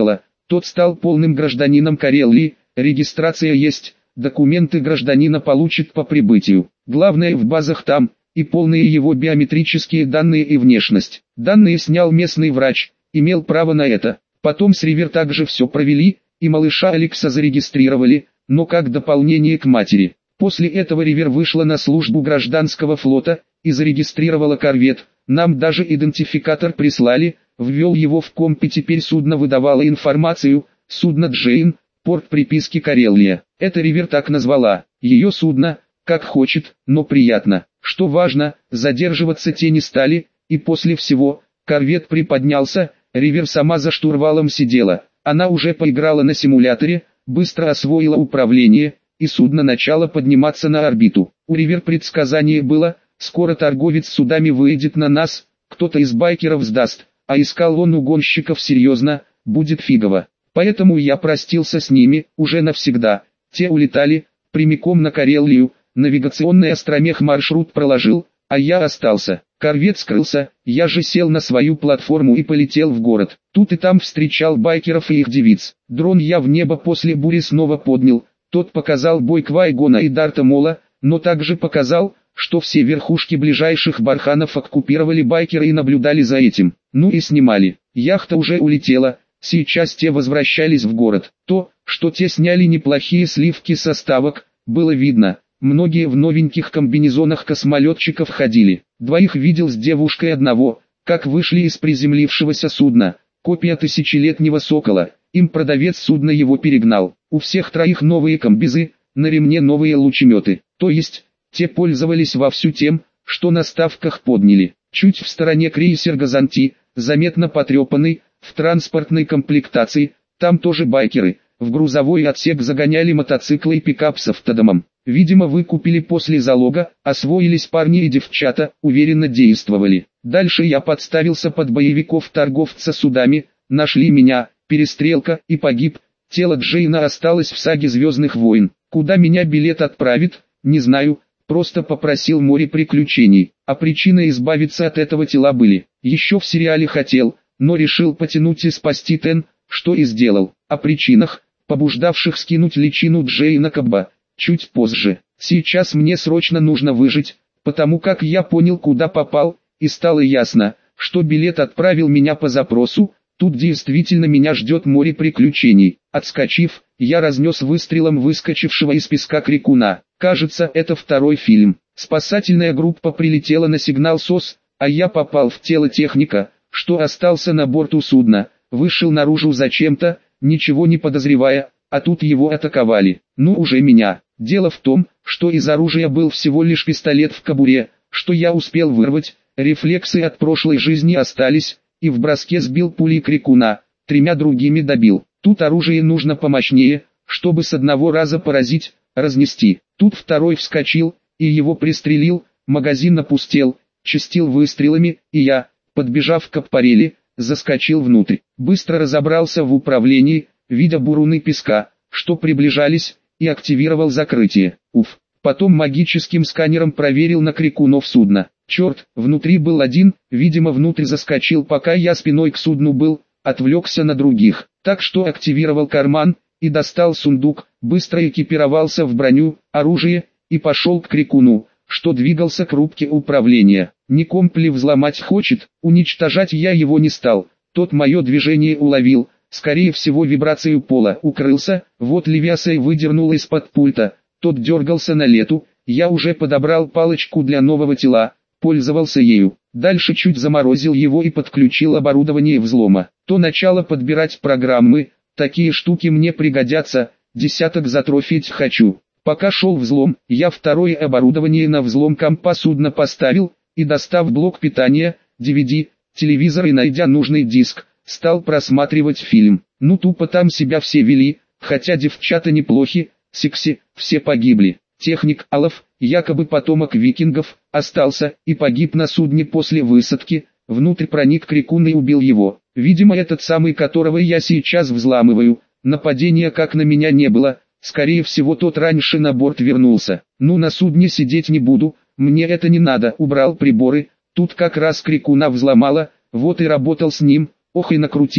тот стал полным гражданином Карелии, регистрация есть, документы гражданина получит по прибытию. Главное в базах там, и полные его биометрические данные и внешность. Данные снял местный врач, имел право на это. Потом с Ривер также все провели, и малыша Алекса зарегистрировали, но как дополнение к матери. После этого Ривер вышла на службу гражданского флота и зарегистрировала корвет. Нам даже идентификатор прислали, ввел его в комп, и теперь судно выдавало информацию. Судно Джейн, порт приписки Карелия. Это Ривер так назвала. Ее судно, как хочет, но приятно. Что важно, задерживаться те не стали, и после всего, корвет приподнялся, Ривер сама за штурвалом сидела. Она уже поиграла на симуляторе, быстро освоила управление, и судно начало подниматься на орбиту. У Ривер предсказание было, скоро торговец судами выйдет на нас, кто-то из байкеров сдаст, а искал он угонщиков серьезно, будет фигово. Поэтому я простился с ними, уже навсегда. Те улетали, прямиком на Карелию, навигационный остромех маршрут проложил, а я остался. Корвет скрылся, я же сел на свою платформу и полетел в город. Тут и там встречал байкеров и их девиц. Дрон я в небо после бури снова поднял, тот показал бой Квай-Гона и Дарта Мола, но также показал, что все верхушки ближайших барханов оккупировали байкеры и наблюдали за этим. Ну и снимали. Яхта уже улетела, сейчас те возвращались в город. То, что те сняли неплохие сливки со ставок, было видно. Многие в новеньких комбинезонах космолетчиков ходили. Двоих видел с девушкой, одного, как вышли из приземлившегося судна. Копия тысячелетнего Сокола. Им продавец судна его перегнал. У всех троих новые комбизы, на ремне новые лучеметы. То есть, те пользовались вовсю тем, что на ставках подняли. Чуть в стороне крейсер Газанти, заметно потрепанный, в транспортной комплектации, там тоже байкеры. В грузовой отсек загоняли мотоциклы и пикап с автодомом. Видимо, выкупили после залога, освоились парни и девчата, уверенно действовали. Дальше я подставился под боевиков торговца судами, нашли меня, перестрелка, и погиб. Тело Джейна осталось в саге Звездных войн. Куда меня билет отправит, не знаю, просто попросил море приключений. А причины избавиться от этого тела были. Еще в сериале хотел, но решил потянуть и спасти Тен, что и сделал. О причинах, побуждавших скинуть личину Джейна Кабба, чуть позже. Сейчас мне срочно нужно выжить, потому как я понял, куда попал, и стало ясно, что билет отправил меня по запросу. Тут действительно меня ждет море приключений. Отскочив, я разнес выстрелом выскочившего из песка крикуна. Кажется, это второй фильм. Спасательная группа прилетела на сигнал СОС, а я попал в тело техника, что остался на борту судна. Вышел наружу зачем-то, ничего не подозревая, а тут его атаковали. Ну уже меня. Дело в том, что из оружия был всего лишь пистолет в кобуре, что я успел вырвать, рефлексы от прошлой жизни остались, и в броске сбил пулей крикуна, тремя другими добил. Тут оружие нужно помощнее, чтобы с одного раза поразить, разнести. Тут второй вскочил, и его пристрелил, магазин опустел, чистил выстрелами, и я, подбежав к аппарели, заскочил внутрь. Быстро разобрался в управлении, видя буруны песка, что приближались, и активировал закрытие. Уф. Потом магическим сканером проверил на крикунов судно. Черт, внутри был один, видимо внутрь заскочил, пока я спиной к судну был, отвлекся на других. Так что активировал карман, и достал сундук, быстро экипировался в броню, оружие, и пошел к крикуну, что двигался к рубке управления. Не компли взломать хочет, уничтожать я его не стал. Тот мое движение уловил, скорее всего вибрацию пола, укрылся, вот Левиасей выдернул из-под пульта, тот дергался на лету, я уже подобрал палочку для нового тела, пользовался ею. Дальше чуть заморозил его и подключил оборудование взлома. То начало подбирать программы, такие штуки мне пригодятся, десяток затрофить хочу. Пока шел взлом, я второе оборудование на взлом компа судна поставил, и достав блок питания, ди ви ди, телевизор и найдя нужный диск, стал просматривать фильм. Ну тупо там себя все вели, хотя девчата неплохи, секси, все погибли. Техник Алов, якобы потомок викингов, остался и погиб на судне после высадки, внутрь проник крикун и убил его. Видимо этот самый, которого я сейчас взламываю. Нападения как на меня не было, скорее всего тот раньше на борт вернулся. Ну на судне сидеть не буду, мне это не надо, убрал приборы, тут как раз крикуна взломала, вот и работал с ним, ох и накрутили,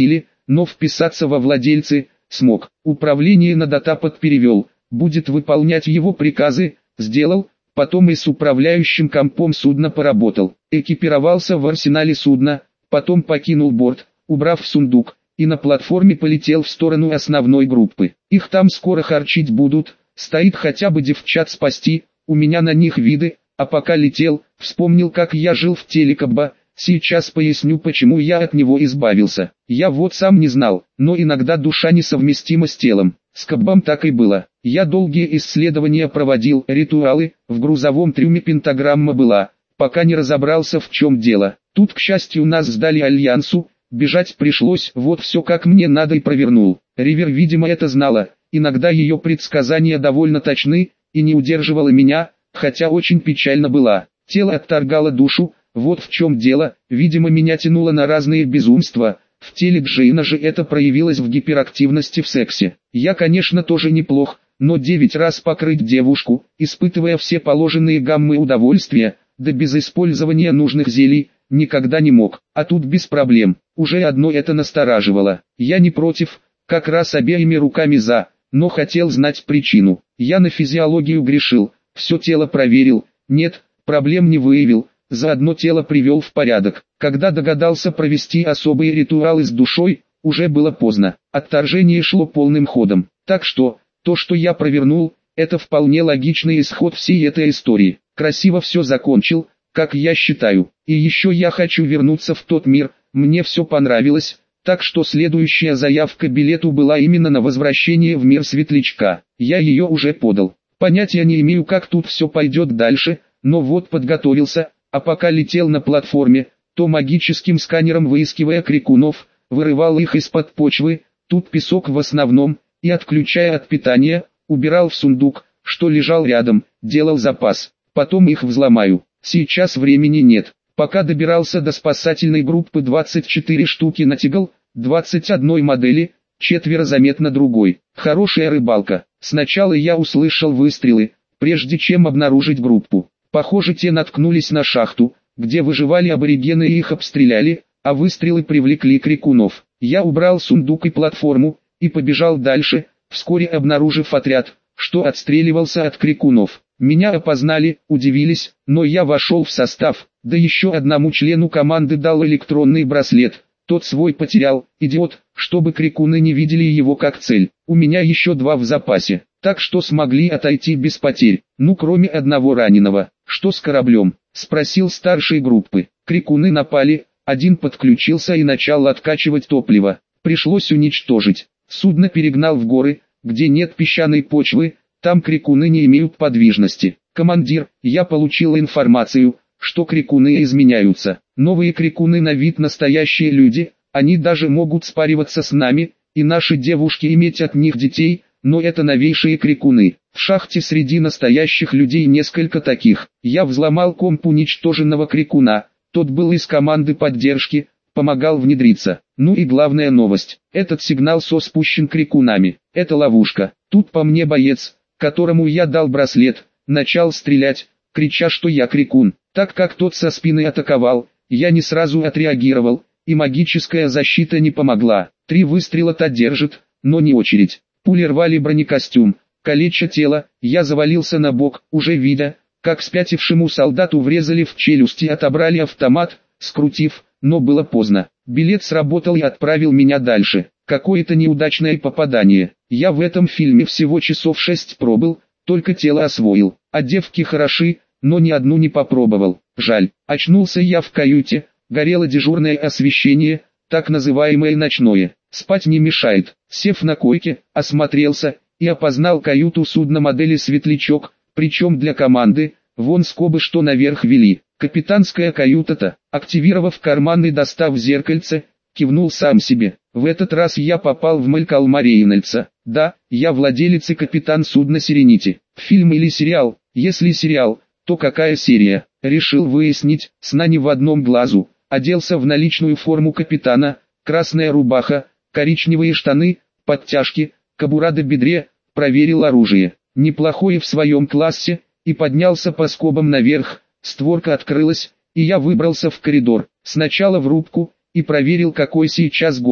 но вписаться во владельцы смог. Управление на датапад перевел, будет выполнять его приказы, сделал, потом и с управляющим компом судна поработал. Экипировался в арсенале судна, потом покинул борт, убрав в сундук, и на платформе полетел в сторону основной группы. Их там скоро харчить будут, стоит хотя бы девчат спасти, у меня на них виды, а пока летел, вспомнил, как я жил в теле Кабба. Сейчас поясню, почему я от него избавился. Я вот сам не знал, но иногда душа несовместима с телом. С Каббом так и было. Я долгие исследования проводил, ритуалы, в грузовом трюме пентаграмма была, пока не разобрался, в чем дело. Тут, к счастью, нас сдали Альянсу, бежать пришлось, вот все как мне надо и провернул. Ривер, видимо, это знала, иногда ее предсказания довольно точны, и не удерживала меня, хотя очень печально была. Тело отторгало душу. Вот в чем дело, видимо, меня тянуло на разные безумства. В теле Джейна же это проявилось в гиперактивности в сексе. Я, конечно, тоже неплох, но девять раз покрыть девушку, испытывая все положенные гаммы удовольствия, да без использования нужных зелий, никогда не мог. А тут без проблем, уже одно это настораживало. Я не против, как раз обеими руками за, но хотел знать причину. Я на физиологию грешил, все тело проверил, нет, проблем не выявил. Заодно тело привел в порядок. Когда догадался провести особые ритуалы с душой, уже было поздно. Отторжение шло полным ходом. Так что, то, что я провернул, это вполне логичный исход всей этой истории. Красиво все закончил, как я считаю. И еще я хочу вернуться в тот мир, мне все понравилось, так что следующая заявка билету была именно на возвращение в мир Светлячка. Я ее уже подал. Понятия не имею, как тут все пойдет дальше, но вот подготовился. А пока летел на платформе, то магическим сканером, выискивая крикунов, вырывал их из-под почвы, тут песок в основном, и, отключая от питания, убирал в сундук, что лежал рядом, делал запас. Потом их взломаю. Сейчас времени нет. Пока добирался до спасательной группы, двадцать четыре штуки натягал, двадцать одной модели, четверо заметно другой. Хорошая рыбалка. Сначала я услышал выстрелы, прежде чем обнаружить группу. Похоже, те наткнулись на шахту, где выживали аборигены, и их обстреляли, а выстрелы привлекли крикунов. Я убрал сундук и платформу, и побежал дальше, вскоре обнаружив отряд, что отстреливался от крикунов. Меня опознали, удивились, но я вошел в состав, да еще одному члену команды дал электронный браслет. Тот свой потерял, идиот, чтобы крикуны не видели его как цель. У меня еще два в запасе, так что смогли отойти без потерь, ну кроме одного раненого. «Что с кораблем?» – спросил старший группы. Крикуны напали, один подключился и начал откачивать топливо. Пришлось уничтожить. Судно перегнал в горы, где нет песчаной почвы, там крикуны не имеют подвижности. Командир, я получил информацию, что крикуны изменяются. Новые крикуны на вид настоящие люди, они даже могут спариваться с нами, и наши девушки иметь от них детей, но это новейшие крикуны. В шахте среди настоящих людей несколько таких. Я взломал комп уничтоженного крикуна, тот был из команды поддержки, помогал внедриться. Ну и главная новость, этот сигнал со спущен крикунами. Это ловушка. Тут по мне боец, которому я дал браслет, начал стрелять, крича, что я крикун. Так как тот со спины атаковал, я не сразу отреагировал, и магическая защита не помогла. Три выстрела-то держит, но не очередь. Пули рвали бронекостюм, калеча тело, я завалился на бок, уже видя, как спятившему солдату врезали в челюсть и отобрали автомат, скрутив, но было поздно. Билет сработал и отправил меня дальше. Какое-то неудачное попадание. Я в этом фильме всего часов шесть пробыл, только тело освоил. А девки хороши, но ни одну не попробовал. Жаль. Очнулся я в каюте, горело дежурное освещение, так называемое ночное. Спать не мешает. Сев на койке, осмотрелся и опознал каюту судна модели «Светлячок», причем для команды, вон скобы что наверх вели. Капитанская каюта-то, активировав карман и достав зеркальце, кивнул сам себе. В этот раз я попал в Малькольма Рейнольдса. Да, я владелец и капитан судна «Серенити». Фильм или сериал? Если сериал, то какая серия? Решил выяснить, сна не в одном глазу. Оделся в наличную форму капитана, красная рубаха, коричневые штаны, подтяжки, кобура до бедре, проверил оружие. Неплохое в своем классе, и поднялся по скобам наверх. Створка открылась, и я выбрался в коридор. Сначала в рубку, и проверил, какой сейчас год.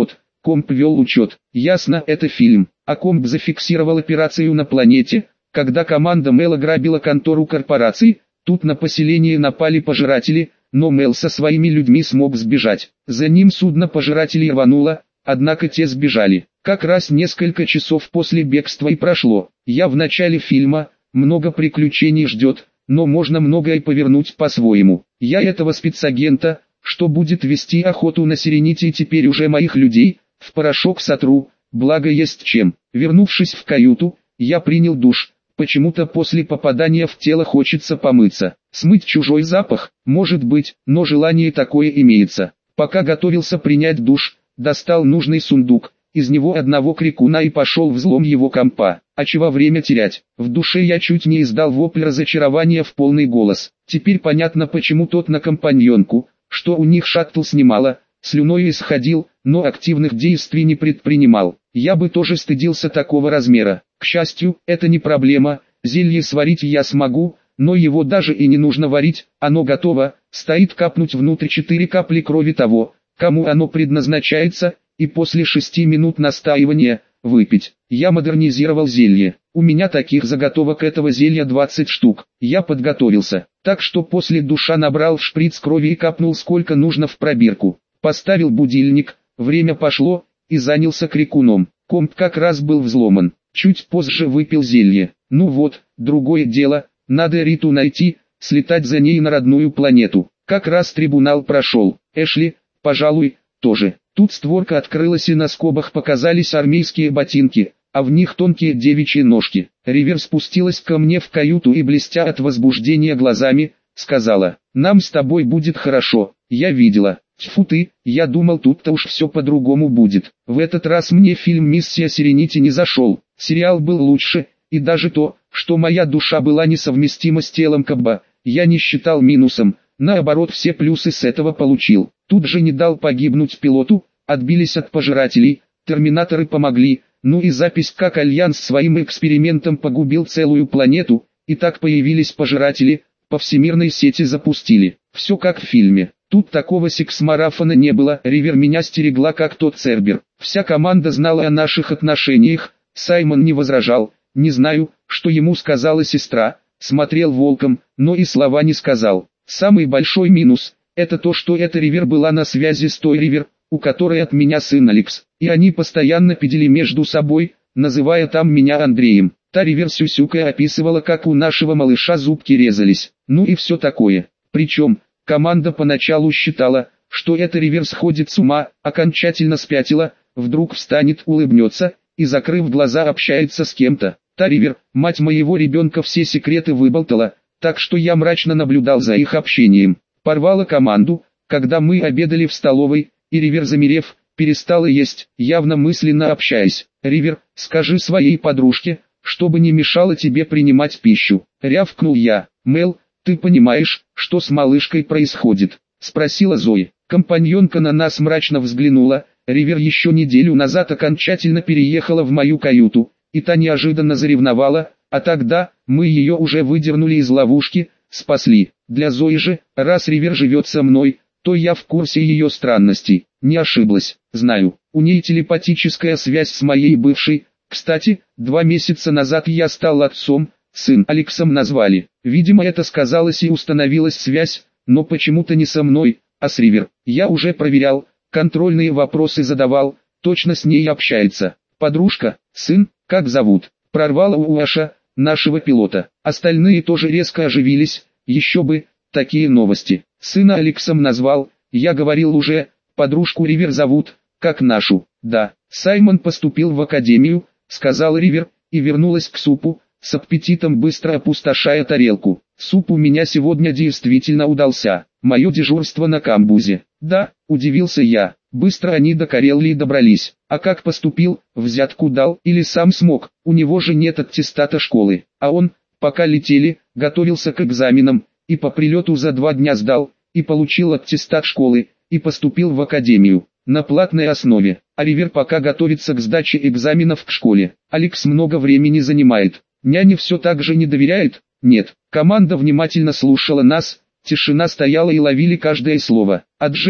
Комп вел учет. Ясно, это фильм. А комп зафиксировал операцию на планете, когда команда Мэла грабила контору корпорации. Тут на поселение напали пожиратели, но Мэл со своими людьми смог сбежать. За ним судно пожирателей рвануло, однако те сбежали. Как раз несколько часов после бегства и прошло. Я в начале фильма, много приключений ждет, но можно многое повернуть по-своему. Я этого спецагента, что будет вести охоту на Сиренити и теперь уже моих людей, в порошок сотру, благо есть чем. Вернувшись в каюту, я принял душ. Почему-то после попадания в тело хочется помыться. Смыть чужой запах, может быть, но желание такое имеется. Пока готовился принять душ, достал нужный сундук, из него одного крикуна и пошел взлом его компа. А чего время терять? В душе я чуть не издал вопль разочарования в полный голос. Теперь понятно, почему тот на компаньонку, что у них шаттл снимала, слюной исходил, но активных действий не предпринимал. Я бы тоже стыдился такого размера. К счастью, это не проблема, зелье сварить я смогу, но его даже и не нужно варить, оно готово, стоит капнуть внутрь четыре капли крови того, кому оно предназначается, и после шести минут настаивания, выпить. Я модернизировал зелье. У меня таких заготовок этого зелья двадцать штук. Я подготовился, так что после душа набрал шприц крови и капнул сколько нужно в пробирку. Поставил будильник, время пошло, и занялся крикуном. Комп как раз был взломан. Чуть позже выпил зелье. Ну вот, другое дело, надо Риту найти, слетать за ней на родную планету. Как раз трибунал прошел. Эшли, пожалуй, тоже. Тут створка открылась и на скобах показались армейские ботинки, а в них тонкие девичьи ножки. Ривер спустилась ко мне в каюту и, блестя от возбуждения глазами, сказала: «Нам с тобой будет хорошо, я видела». Тьфу ты, я думал, тут-то уж все по-другому будет. В этот раз мне фильм «Миссия Сиренити» не зашел. Сериал был лучше, и даже то, что моя душа была несовместима с телом Кабба, я не считал минусом, наоборот, все плюсы с этого получил. Тут же не дал погибнуть пилоту, отбились от пожирателей, терминаторы помогли, ну и запись, как Альянс своим экспериментом погубил целую планету, и так появились пожиратели, по всемирной сети запустили. Все как в фильме. Тут такого секс-марафона не было, Ривер меня стерегла как тот Цербер. Вся команда знала о наших отношениях, Саймон не возражал, не знаю, что ему сказала сестра, смотрел волком, но и слова не сказал. Самый большой минус, это то, что эта Ривер была на связи с той Ривер, у которой от меня сын Алекс, и они постоянно пидели между собой, называя там меня Андреем. Та Ривер сюсюкая описывала, как у нашего малыша зубки резались, ну и все такое. Причем, команда поначалу считала, что эта Ривер сходит с ума, окончательно спятила, вдруг встанет, улыбнется, и закрыв глаза общается с кем-то. Та Ривер, мать моего ребенка, все секреты выболтала, так что я мрачно наблюдал за их общением. Порвала команду, когда мы обедали в столовой, и Ривер, замерев, перестала есть, явно мысленно общаясь. «Ривер, скажи своей подружке, чтобы не мешало тебе принимать пищу», — рявкнул я. «Мэл, ты понимаешь, что с малышкой происходит?» — спросила Зои. Компаньонка на нас мрачно взглянула. Ривер еще неделю назад окончательно переехала в мою каюту, и та неожиданно заревновала, а тогда мы ее уже выдернули из ловушки, спасли. Для Зои же, раз Ривер живет со мной, то я в курсе ее странностей. Не ошиблась, знаю, у ней телепатическая связь с моей бывшей. Кстати, два месяца назад я стал отцом, сын Алексом назвали. Видимо, это сказалось и установилась связь, но почему-то не со мной, а с Ривер. Я уже проверял, контрольные вопросы задавал, точно с ней общается. Подружка, сын, как зовут? Прорвало у Аша, нашего пилота. Остальные тоже резко оживились, еще бы, такие новости. Сына Алексом назвал, я говорил уже, подружку Ривер зовут, как нашу. Да, Саймон поступил в академию, сказал Ривер, и вернулась к супу, с аппетитом быстро опустошая тарелку. Суп у меня сегодня действительно удался. Мое дежурство на камбузе. Да, удивился я. Быстро они до Карелии добрались. А как поступил, взятку дал или сам смог? У него же нет аттестата школы. А он, пока летели, готовился к экзаменам, и по прилету за два дня сдал, и получил аттестат школы, и поступил в академию. На платной основе. А Ривер пока готовится к сдаче экзаменов в школе. Алекс много времени занимает. Няня все так же не доверяет? Нет. Команда внимательно слушала нас, тишина стояла и ловили каждое слово. А Джейн,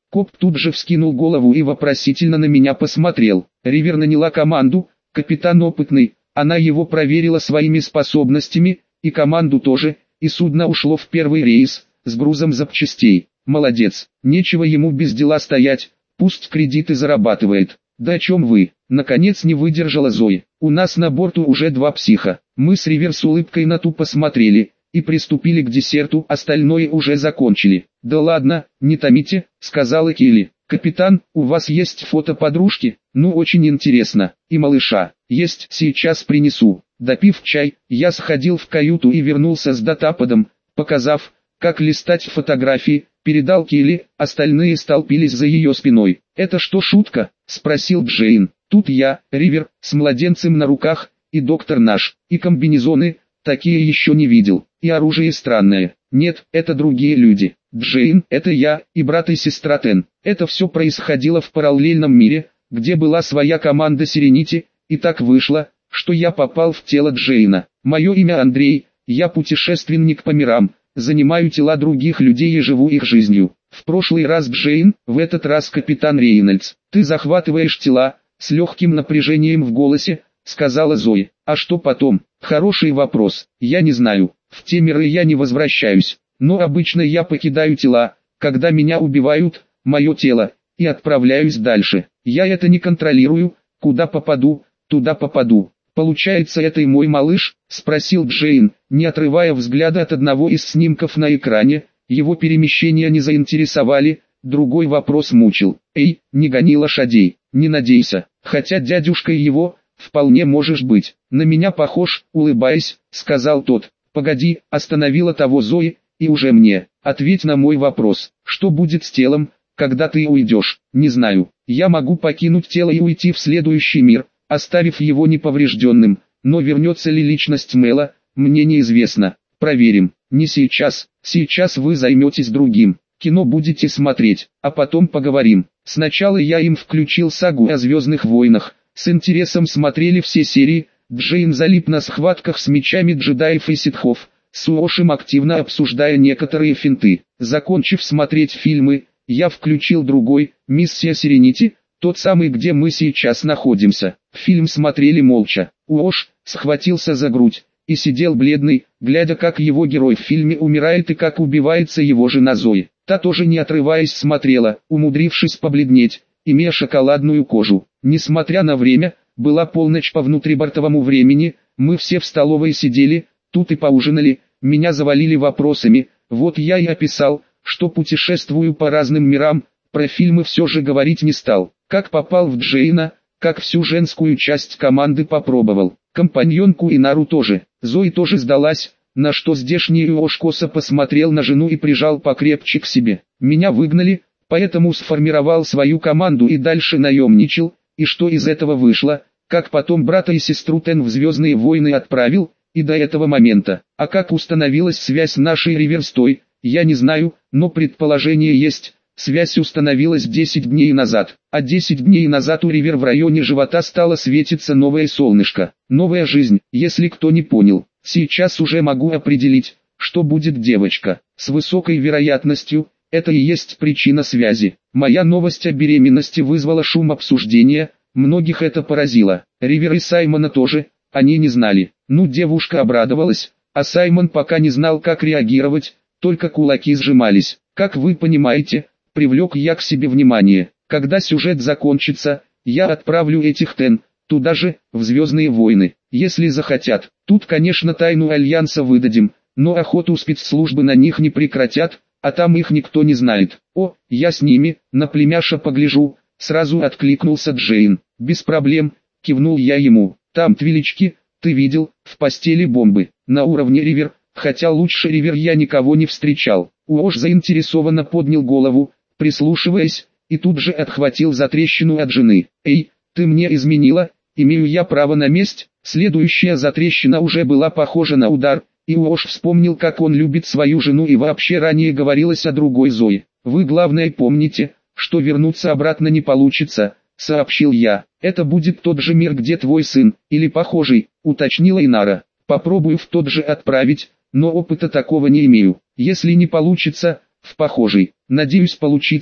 Коп тут же вскинул голову и вопросительно на меня посмотрел. Ривер наняла команду, капитан опытный, она его проверила своими способностями, и команду тоже, и судно ушло в первый рейс, с грузом запчастей. Молодец, нечего ему без дела стоять, пусть кредиты зарабатывает. Да о чем вы? Наконец не выдержала Зои. У нас на борту уже два психа. Мы с Ривер с улыбкой на ту посмотрели и приступили к десерту, остальное уже закончили. Да ладно, не томите, сказала Келли. Капитан, у вас есть фото подружки? Ну очень интересно. И малыша. Есть, сейчас принесу. Допив чай, я сходил в каюту и вернулся с датападом, показав, как листать фотографии, передал Келли, остальные столпились за ее спиной. «Это что, шутка?» – спросил Джейн. «Тут я, Ривер, с младенцем на руках, и доктор наш, и комбинезоны, такие еще не видел, и оружие странное. Нет, это другие люди. Джейн, это я, и брат и сестра Тен. Это все происходило в параллельном мире, где была своя команда Сиренити, и так вышло, что я попал в тело Джейна. Мое имя Андрей, я путешественник по мирам, занимаю тела других людей и живу их жизнью. В прошлый раз Джейн, в этот раз капитан Рейнольдс. Ты захватываешь тела, с легким напряжением в голосе, сказала Зои. А что потом? Хороший вопрос, я не знаю. В те миры я не возвращаюсь, но обычно я покидаю тела, когда меня убивают, мое тело, и отправляюсь дальше. Я это не контролирую, куда попаду, туда попаду. «Получается, это и мой малыш?» – спросил Джейн, не отрывая взгляда от одного из снимков на экране. Его перемещения не заинтересовали, другой вопрос мучил. «Эй, не гони лошадей, не надейся, хотя дядюшкой его, вполне можешь быть. На меня похож», – улыбаясь, сказал тот. «Погоди», – остановила того Зои, «и уже мне. Ответь на мой вопрос, что будет с телом, когда ты уйдешь?» «Не знаю, я могу покинуть тело и уйти в следующий мир, оставив его неповрежденным, но вернется ли личность Мэла, мне неизвестно. Проверим. Не сейчас, сейчас вы займетесь другим. Кино будете смотреть, а потом поговорим. Сначала я им включил сагу о Звездных войнах, с интересом смотрели все серии, Джейн залип на схватках с мечами джедаев и ситхов, с Уошем активно обсуждая некоторые финты. Закончив смотреть фильмы, я включил другой, «Миссия Сиренити», тот самый, где мы сейчас находимся. Фильм смотрели молча. Уош схватился за грудь и сидел бледный, глядя, как его герой в фильме умирает и как убивается его жена Зои. Та тоже не отрываясь смотрела, умудрившись побледнеть, имея шоколадную кожу. Несмотря на время, была полночь по внутрибортовому времени, мы все в столовой сидели, тут и поужинали, меня завалили вопросами, вот я и описал, что путешествую по разным мирам, про фильмы все же говорить не стал. Как попал в Джейна, как всю женскую часть команды попробовал. Компаньонку Инару тоже. Зои тоже сдалась, на что здешний Уош косо посмотрел на жену и прижал покрепче к себе. Меня выгнали, поэтому сформировал свою команду и дальше наемничал, и что из этого вышло, как потом брата и сестру Тен в Звездные войны отправил, и до этого момента. А как установилась связь нашей Ривер с той, я не знаю, но предположение есть. Связь установилась десять дней назад, а десять дней назад у Ривер в районе живота стало светиться новое солнышко. Новая жизнь, если кто не понял. Сейчас уже могу определить, что будет девочка. С высокой вероятностью, это и есть причина связи. Моя новость о беременности вызвала шум обсуждения, многих это поразило. Ривер и Саймона тоже, они не знали. Ну, девушка обрадовалась, а Саймон пока не знал, как реагировать, только кулаки сжимались. Как вы понимаете, привлек я к себе внимание. Когда сюжет закончится, я отправлю этих Тен, туда же, в Звездные войны, если захотят. Тут, конечно, тайну Альянса выдадим, но охоту спецслужбы на них не прекратят, а там их никто не знает. О, я с ними, на племяша погляжу, сразу откликнулся Джейн. Без проблем, кивнул я ему. Там твилички, ты видел, в постели бомбы, на уровне Ривер, хотя лучше Ривер я никого не встречал. Уош заинтересованно поднял голову, прислушиваясь, и тут же отхватил затрещину от жены. «Эй, ты мне изменила, имею я право на месть?» Следующая затрещина уже была похожа на удар, и Уош вспомнил, как он любит свою жену, и вообще ранее говорилось о другой Зое. «Вы главное помните, что вернуться обратно не получится», — сообщил я. «Это будет тот же мир, где твой сын, или похожий», — уточнила Инара. «Попробую в тот же отправить, но опыта такого не имею. Если не получится, в похожий. Надеюсь получится,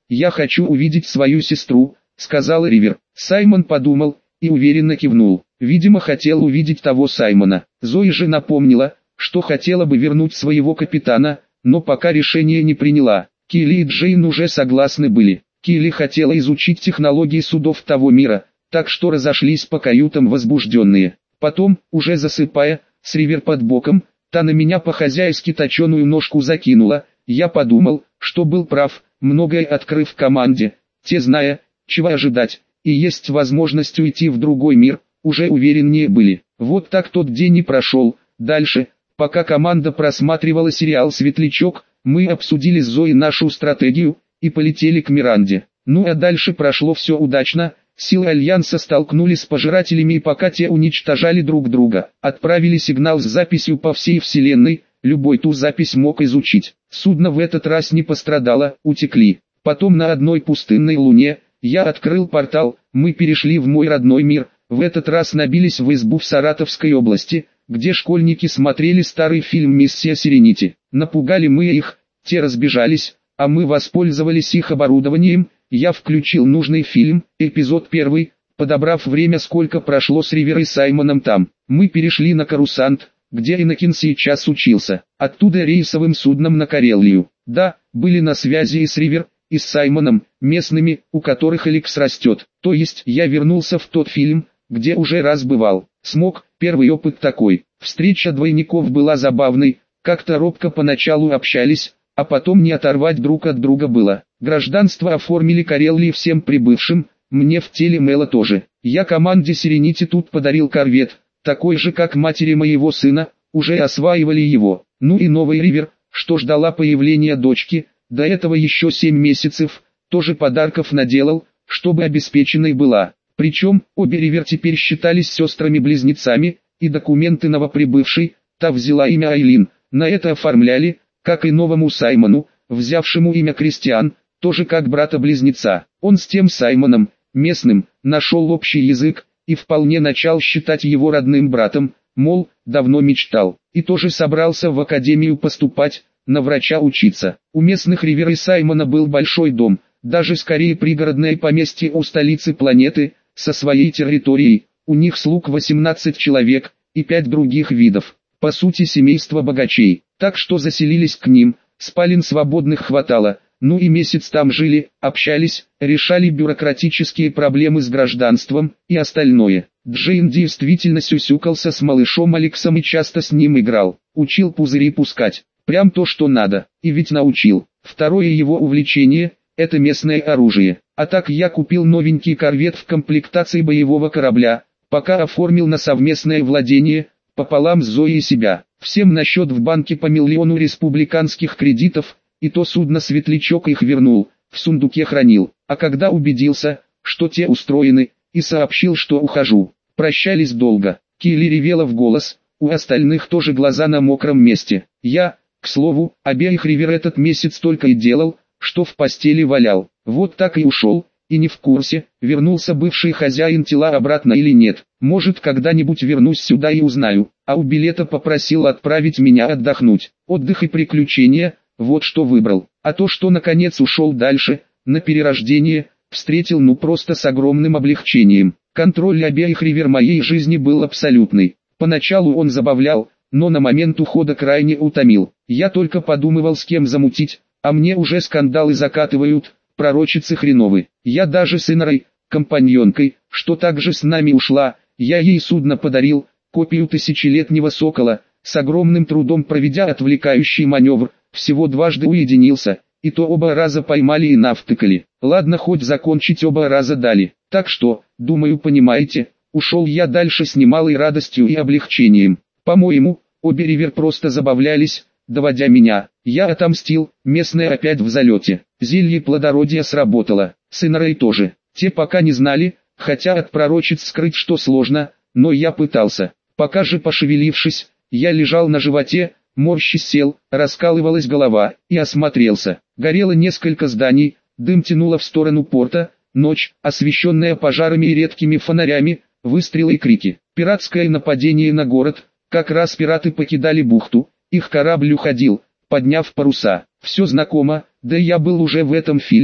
«Я хочу увидеть свою сестру», — сказал Ривер. Саймон подумал и уверенно кивнул. Видимо, хотел увидеть того Саймона. Зои же напомнила, что хотела бы вернуть своего капитана, но пока решение не приняла. Килли и Джейн уже согласны были. Килли хотела изучить технологии судов того мира, так что разошлись по каютам возбужденные. Потом, уже засыпая, с Ривер под боком, та на меня по-хозяйски точеную ножку закинула. Я подумал, что был прав, многое открыв команде. Те, зная, чего ожидать, и есть возможность уйти в другой мир, уже увереннее были. Вот так тот день и прошел. Дальше, пока команда просматривала сериал «Светлячок», мы обсудили с Зоей нашу стратегию и полетели к Миранде. Ну а дальше прошло все удачно. Силы Альянса столкнулись с пожирателями, и пока те уничтожали друг друга, отправили сигнал с записью по всей вселенной. Любой ту запись мог изучить. Судно в этот раз не пострадало, утекли. Потом на одной пустынной луне я открыл портал, мы перешли в мой родной мир. В этот раз набились в избу в Саратовской области, где школьники смотрели старый фильм «Миссия Серенити». Напугали мы их, те разбежались, а мы воспользовались их оборудованием. Я включил нужный фильм, эпизод первый, подобрав время, сколько прошло с Ривер и Саймоном там. Мы перешли на Корусант, где Энакин сейчас учился. Оттуда рейсовым судном на Карелию. Да, были на связи и с Ривер, и с Саймоном, местными, у которых Эликс растет. То есть я вернулся в тот фильм, где уже раз бывал. Смог, первый опыт такой. Встреча двойников была забавной, как-то робко поначалу общались, а потом не оторвать друг от друга было. Гражданство оформили Карелии всем прибывшим, мне в теле Мэла тоже. Я команде Серенити тут подарил корвет, такой же как матери моего сына, уже осваивали его. Ну и новый Ривер, что ждала появления дочки, до этого еще семь месяцев, тоже подарков наделал, чтобы обеспеченной была. Причем, обе Ривер теперь считались сестрами-близнецами, и документы новоприбывшей, та взяла имя Айлин, на это оформляли, как и новому Саймону, взявшему имя Кристиан, тоже как брата-близнеца. Он с тем Саймоном, местным, нашел общий язык, и вполне начал считать его родным братом, мол, давно мечтал, и тоже собрался в академию поступать, на врача учиться. У местных Ривер и Саймона был большой дом, даже скорее пригородное поместье у столицы планеты, со своей территорией. У них слуг восемнадцать человек, и пять других видов, по сути семейство богачей, так что заселились к ним, спален свободных хватало, ну и месяц там жили, общались, решали бюрократические проблемы с гражданством и остальное. Джейн действительно сюсюкался с малышом Алексом и часто с ним играл, учил пузыри пускать, прям то что надо, и ведь научил. Второе его увлечение – это местное оружие, а так я купил новенький корвет в комплектации боевого корабля, пока оформил на совместное владение, пополам с Зоей и себя. Всем на счет в банке по миллиону республиканских кредитов, и то судно «Светлячок» их вернул, в сундуке хранил. А когда убедился, что те устроены, и сообщил, что ухожу, прощались долго. Килли ревела в голос, у остальных тоже глаза на мокром месте. Я, к слову, обеих Ривер этот месяц только и делал, что в постели валял. Вот так и ушел, и не в курсе, вернулся бывший хозяин тела обратно или нет. Может, когда-нибудь вернусь сюда и узнаю, а у билета попросил отправить меня отдохнуть. Отдых и приключения, вот что выбрал. А то, что наконец ушел дальше, на перерождение, встретил ну просто с огромным облегчением. Контроль обеих Ривер моей жизни был абсолютный. Поначалу он забавлял, но на момент ухода крайне утомил. Я только подумывал, с кем замутить, а мне уже скандалы закатывают, пророчицы хреновы. Я даже с Инрой, компаньонкой, что также с нами ушла, я ей судно подарил, копию тысячелетнего сокола, с огромным трудом проведя отвлекающий маневр, всего дважды уединился, и то оба раза поймали и навтыкали. Ладно, хоть закончить оба раза дали. Так что, думаю, понимаете, ушел я дальше с немалой радостью и облегчением. По-моему, обе Ривер просто забавлялись, доводя меня. Я отомстил, местная опять в залете. Зелье плодородия сработало, с Инрой тоже. Те пока не знали, хотя от пророчиц скрыть что сложно, но я пытался. Пока же пошевелившись, я лежал на животе, морщись сел, раскалывалась голова, и осмотрелся. Горело несколько зданий, дым тянуло в сторону порта, ночь, освещенная пожарами и редкими фонарями, выстрелы и крики. Пиратское нападение на город, как раз пираты покидали бухту, их корабль уходил, подняв паруса. Все знакомо, да я был уже в этом фильме,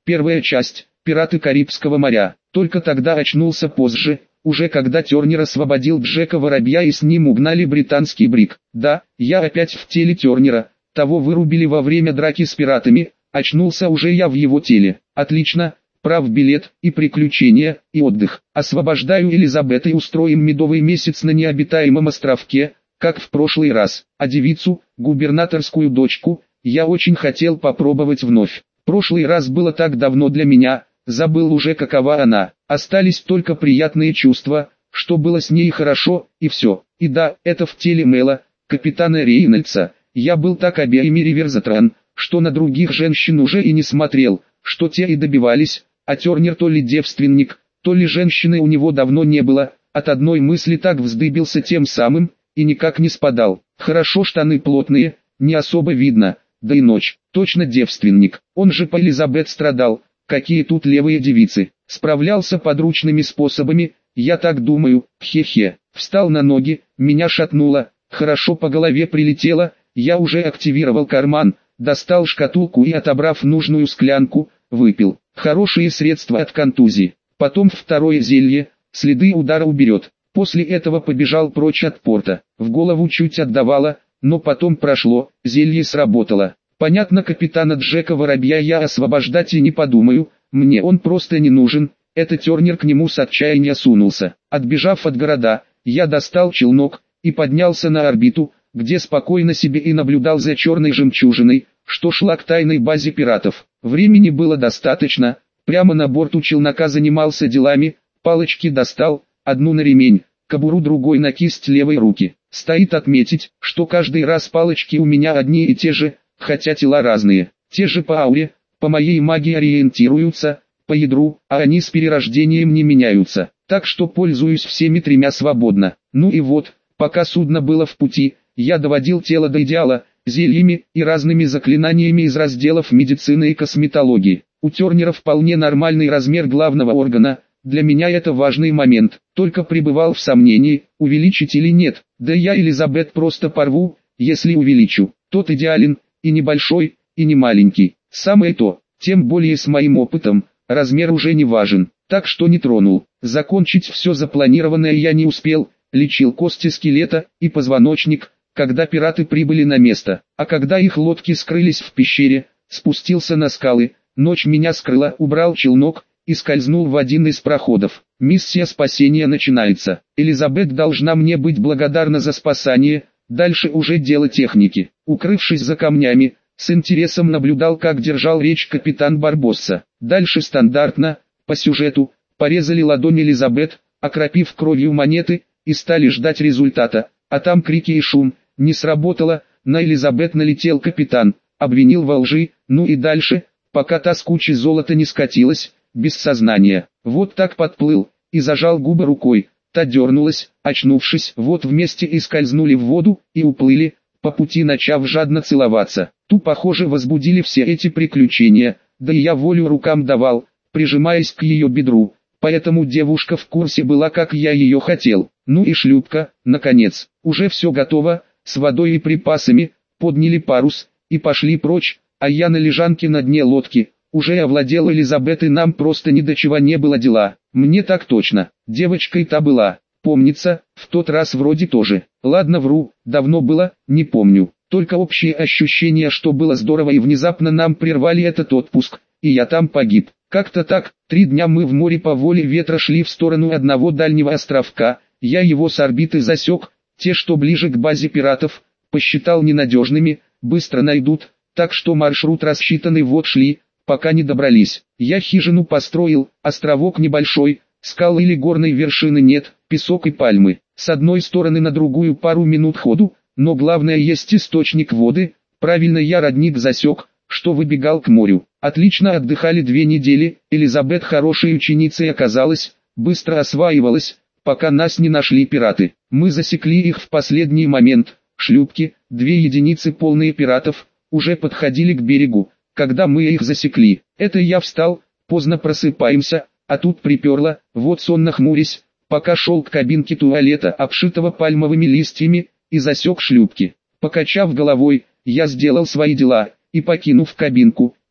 Первая часть «Пираты Карибского моря». Только тогда очнулся позже, уже когда Тернер освободил Джека Воробья и с ним угнали британский бриг. Да, я опять в теле Тернера, того вырубили во время драки с пиратами, очнулся уже я в его теле. Отлично, прав билет, и приключения, и отдых. Освобождаю Элизабет и устроим медовый месяц на необитаемом островке, как в прошлый раз. А девицу, губернаторскую дочку, я очень хотел попробовать вновь. Прошлый раз было так давно для меня, забыл уже какова она. Остались только приятные чувства, что было с ней хорошо, и все. И да, это в теле Мэла, капитана Рейнольдса. Я был так обеими Риверзатран, что на других женщин уже и не смотрел, что те и добивались, а Тернер то ли девственник, то ли женщины у него давно не было, от одной мысли так вздыбился тем самым, и никак не спадал. Хорошо штаны плотные, не особо видно, да и ночь, точно девственник, он же по Элизабет страдал, какие тут левые девицы, справлялся подручными способами, я так думаю, хе-хе, встал на ноги, меня шатнуло, хорошо по голове прилетело, я уже активировал карман, достал шкатулку и, отобрав нужную склянку, выпил. Хорошие средства от контузии. Потом второе зелье, следы удара уберет. После этого побежал прочь от порта. В голову чуть отдавало, но потом прошло, зелье сработало. Понятно, капитана Джека Воробья я освобождать и не подумаю, мне он просто не нужен. Это Тернер к нему с отчаяния сунулся. Отбежав от города, я достал челнок и поднялся на орбиту, где спокойно себе и наблюдал за черной жемчужиной, что шла к тайной базе пиратов. Времени было достаточно, прямо на борту челнока занимался делами, палочки достал, одну на ремень, кобуру другой на кисть левой руки. Стоит отметить, что каждый раз палочки у меня одни и те же, хотя тела разные. Те же по ауре, по моей магии ориентируются, по ядру, а они с перерождением не меняются. Так что пользуюсь всеми тремя свободно. Ну и вот, пока судно было в пути, я доводил тело до идеала, зельями и разными заклинаниями из разделов медицины и косметологии. У Тернера вполне нормальный размер главного органа, для меня это важный момент, только пребывал в сомнении, увеличить или нет, да я Элизабет просто порву, если увеличу. Тот идеален, и небольшой, и не маленький, самое то, тем более с моим опытом, размер уже не важен, так что не тронул. Закончить все запланированное я не успел, лечил кости скелета и позвоночник, когда пираты прибыли на место, а когда их лодки скрылись в пещере, спустился на скалы, ночь меня скрыла, убрал челнок и скользнул в один из проходов. Миссия спасения начинается. Элизабет должна мне быть благодарна за спасание, дальше уже дело техники. Укрывшись за камнями, с интересом наблюдал, как держал речь капитан Барбосса. Дальше стандартно, по сюжету, порезали ладонь Элизабет, окропив кровью монеты, и стали ждать результата, а там крики и шум. Не сработало, на Элизабет налетел капитан, обвинил во лжи, ну и дальше, пока та с кучи золота не скатилась, без сознания. Вот так подплыл, и зажал губы рукой, та дернулась, очнувшись, вот вместе и скользнули в воду, и уплыли, по пути начав жадно целоваться. Ту, похоже, возбудили все эти приключения, да и я волю рукам давал, прижимаясь к ее бедру, поэтому девушка в курсе была, как я ее хотел. Ну и шлюпка, наконец, уже все готово, с водой и припасами, подняли парус, и пошли прочь, а я на лежанке на дне лодки, уже овладел Элизабет и нам просто ни до чего не было дела. Мне так точно, девочкой та была, помнится, в тот раз вроде тоже. Ладно, вру, давно было, не помню, только общее ощущение, что было здорово и внезапно нам прервали этот отпуск, и я там погиб. Как-то так, три дня мы в море по воле ветра шли в сторону одного дальнего островка, я его с орбиты засек, те, что ближе к базе пиратов, посчитал ненадежными, быстро найдут, так что маршрут рассчитанный, вот шли, пока не добрались. Я хижину построил, островок небольшой, скал или горной вершины нет, песок и пальмы. С одной стороны на другую пару минут ходу, но главное есть источник воды, правильно я родник засек, что выбегал к морю. Отлично отдыхали две недели, Элизабет хорошей ученицей оказалась, быстро осваивалась, пока нас не нашли пираты. Мы засекли их в последний момент, шлюпки, две единицы полные пиратов, уже подходили к берегу, когда мы их засекли. Это я встал, поздно просыпаемся, а тут приперло, вот сонно хмурясь, пока шел к кабинке туалета, обшитого пальмовыми листьями, и засек шлюпки. Покачав головой, я сделал свои дела, и покинув кабинку,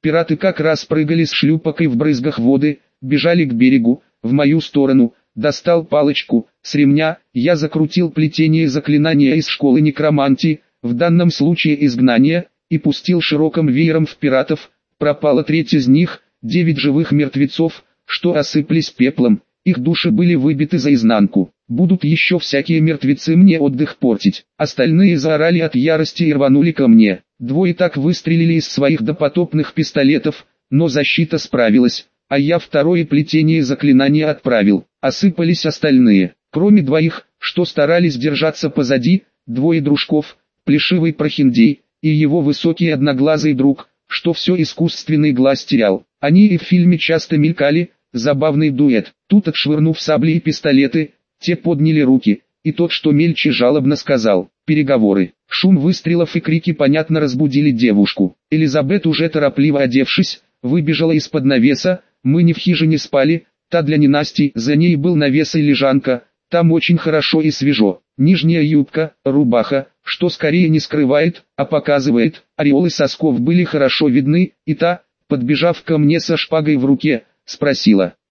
Пираты как раз прыгали с шлюпок и в брызгах воды, бежали к берегу, в мою сторону. Достал палочку, с ремня, я закрутил плетение заклинания из школы некромантии, в данном случае изгнания, и пустил широким веером в пиратов. Пропала треть из них, девять живых мертвецов, что осыпались пеплом, их души были выбиты за изнанку. Будут еще всякие мертвецы мне отдых портить. Остальные заорали от ярости и рванули ко мне. Двое так выстрелили из своих допотопных пистолетов, но защита справилась, а я второе плетение заклинания отправил. Осыпались остальные, кроме двоих, что старались держаться позади, двое дружков, плешивый прохиндей, и его высокий одноглазый друг, что все искусственный глаз терял. Они и в фильме часто мелькали, забавный дуэт. Тут, отшвырнув сабли и пистолеты, те подняли руки, и тот, что мельче, жалобно сказал: «Переговоры». Шум выстрелов и крики понятно разбудили девушку. Элизабет, уже торопливо одевшись, выбежала из-под навеса. Мы не в хижине спали, та для ненастий, за ней был навес и лежанка, там очень хорошо и свежо. Нижняя юбка, рубаха, что скорее не скрывает, а показывает, ореолы сосков были хорошо видны, и та, подбежав ко мне со шпагой в руке, спросила: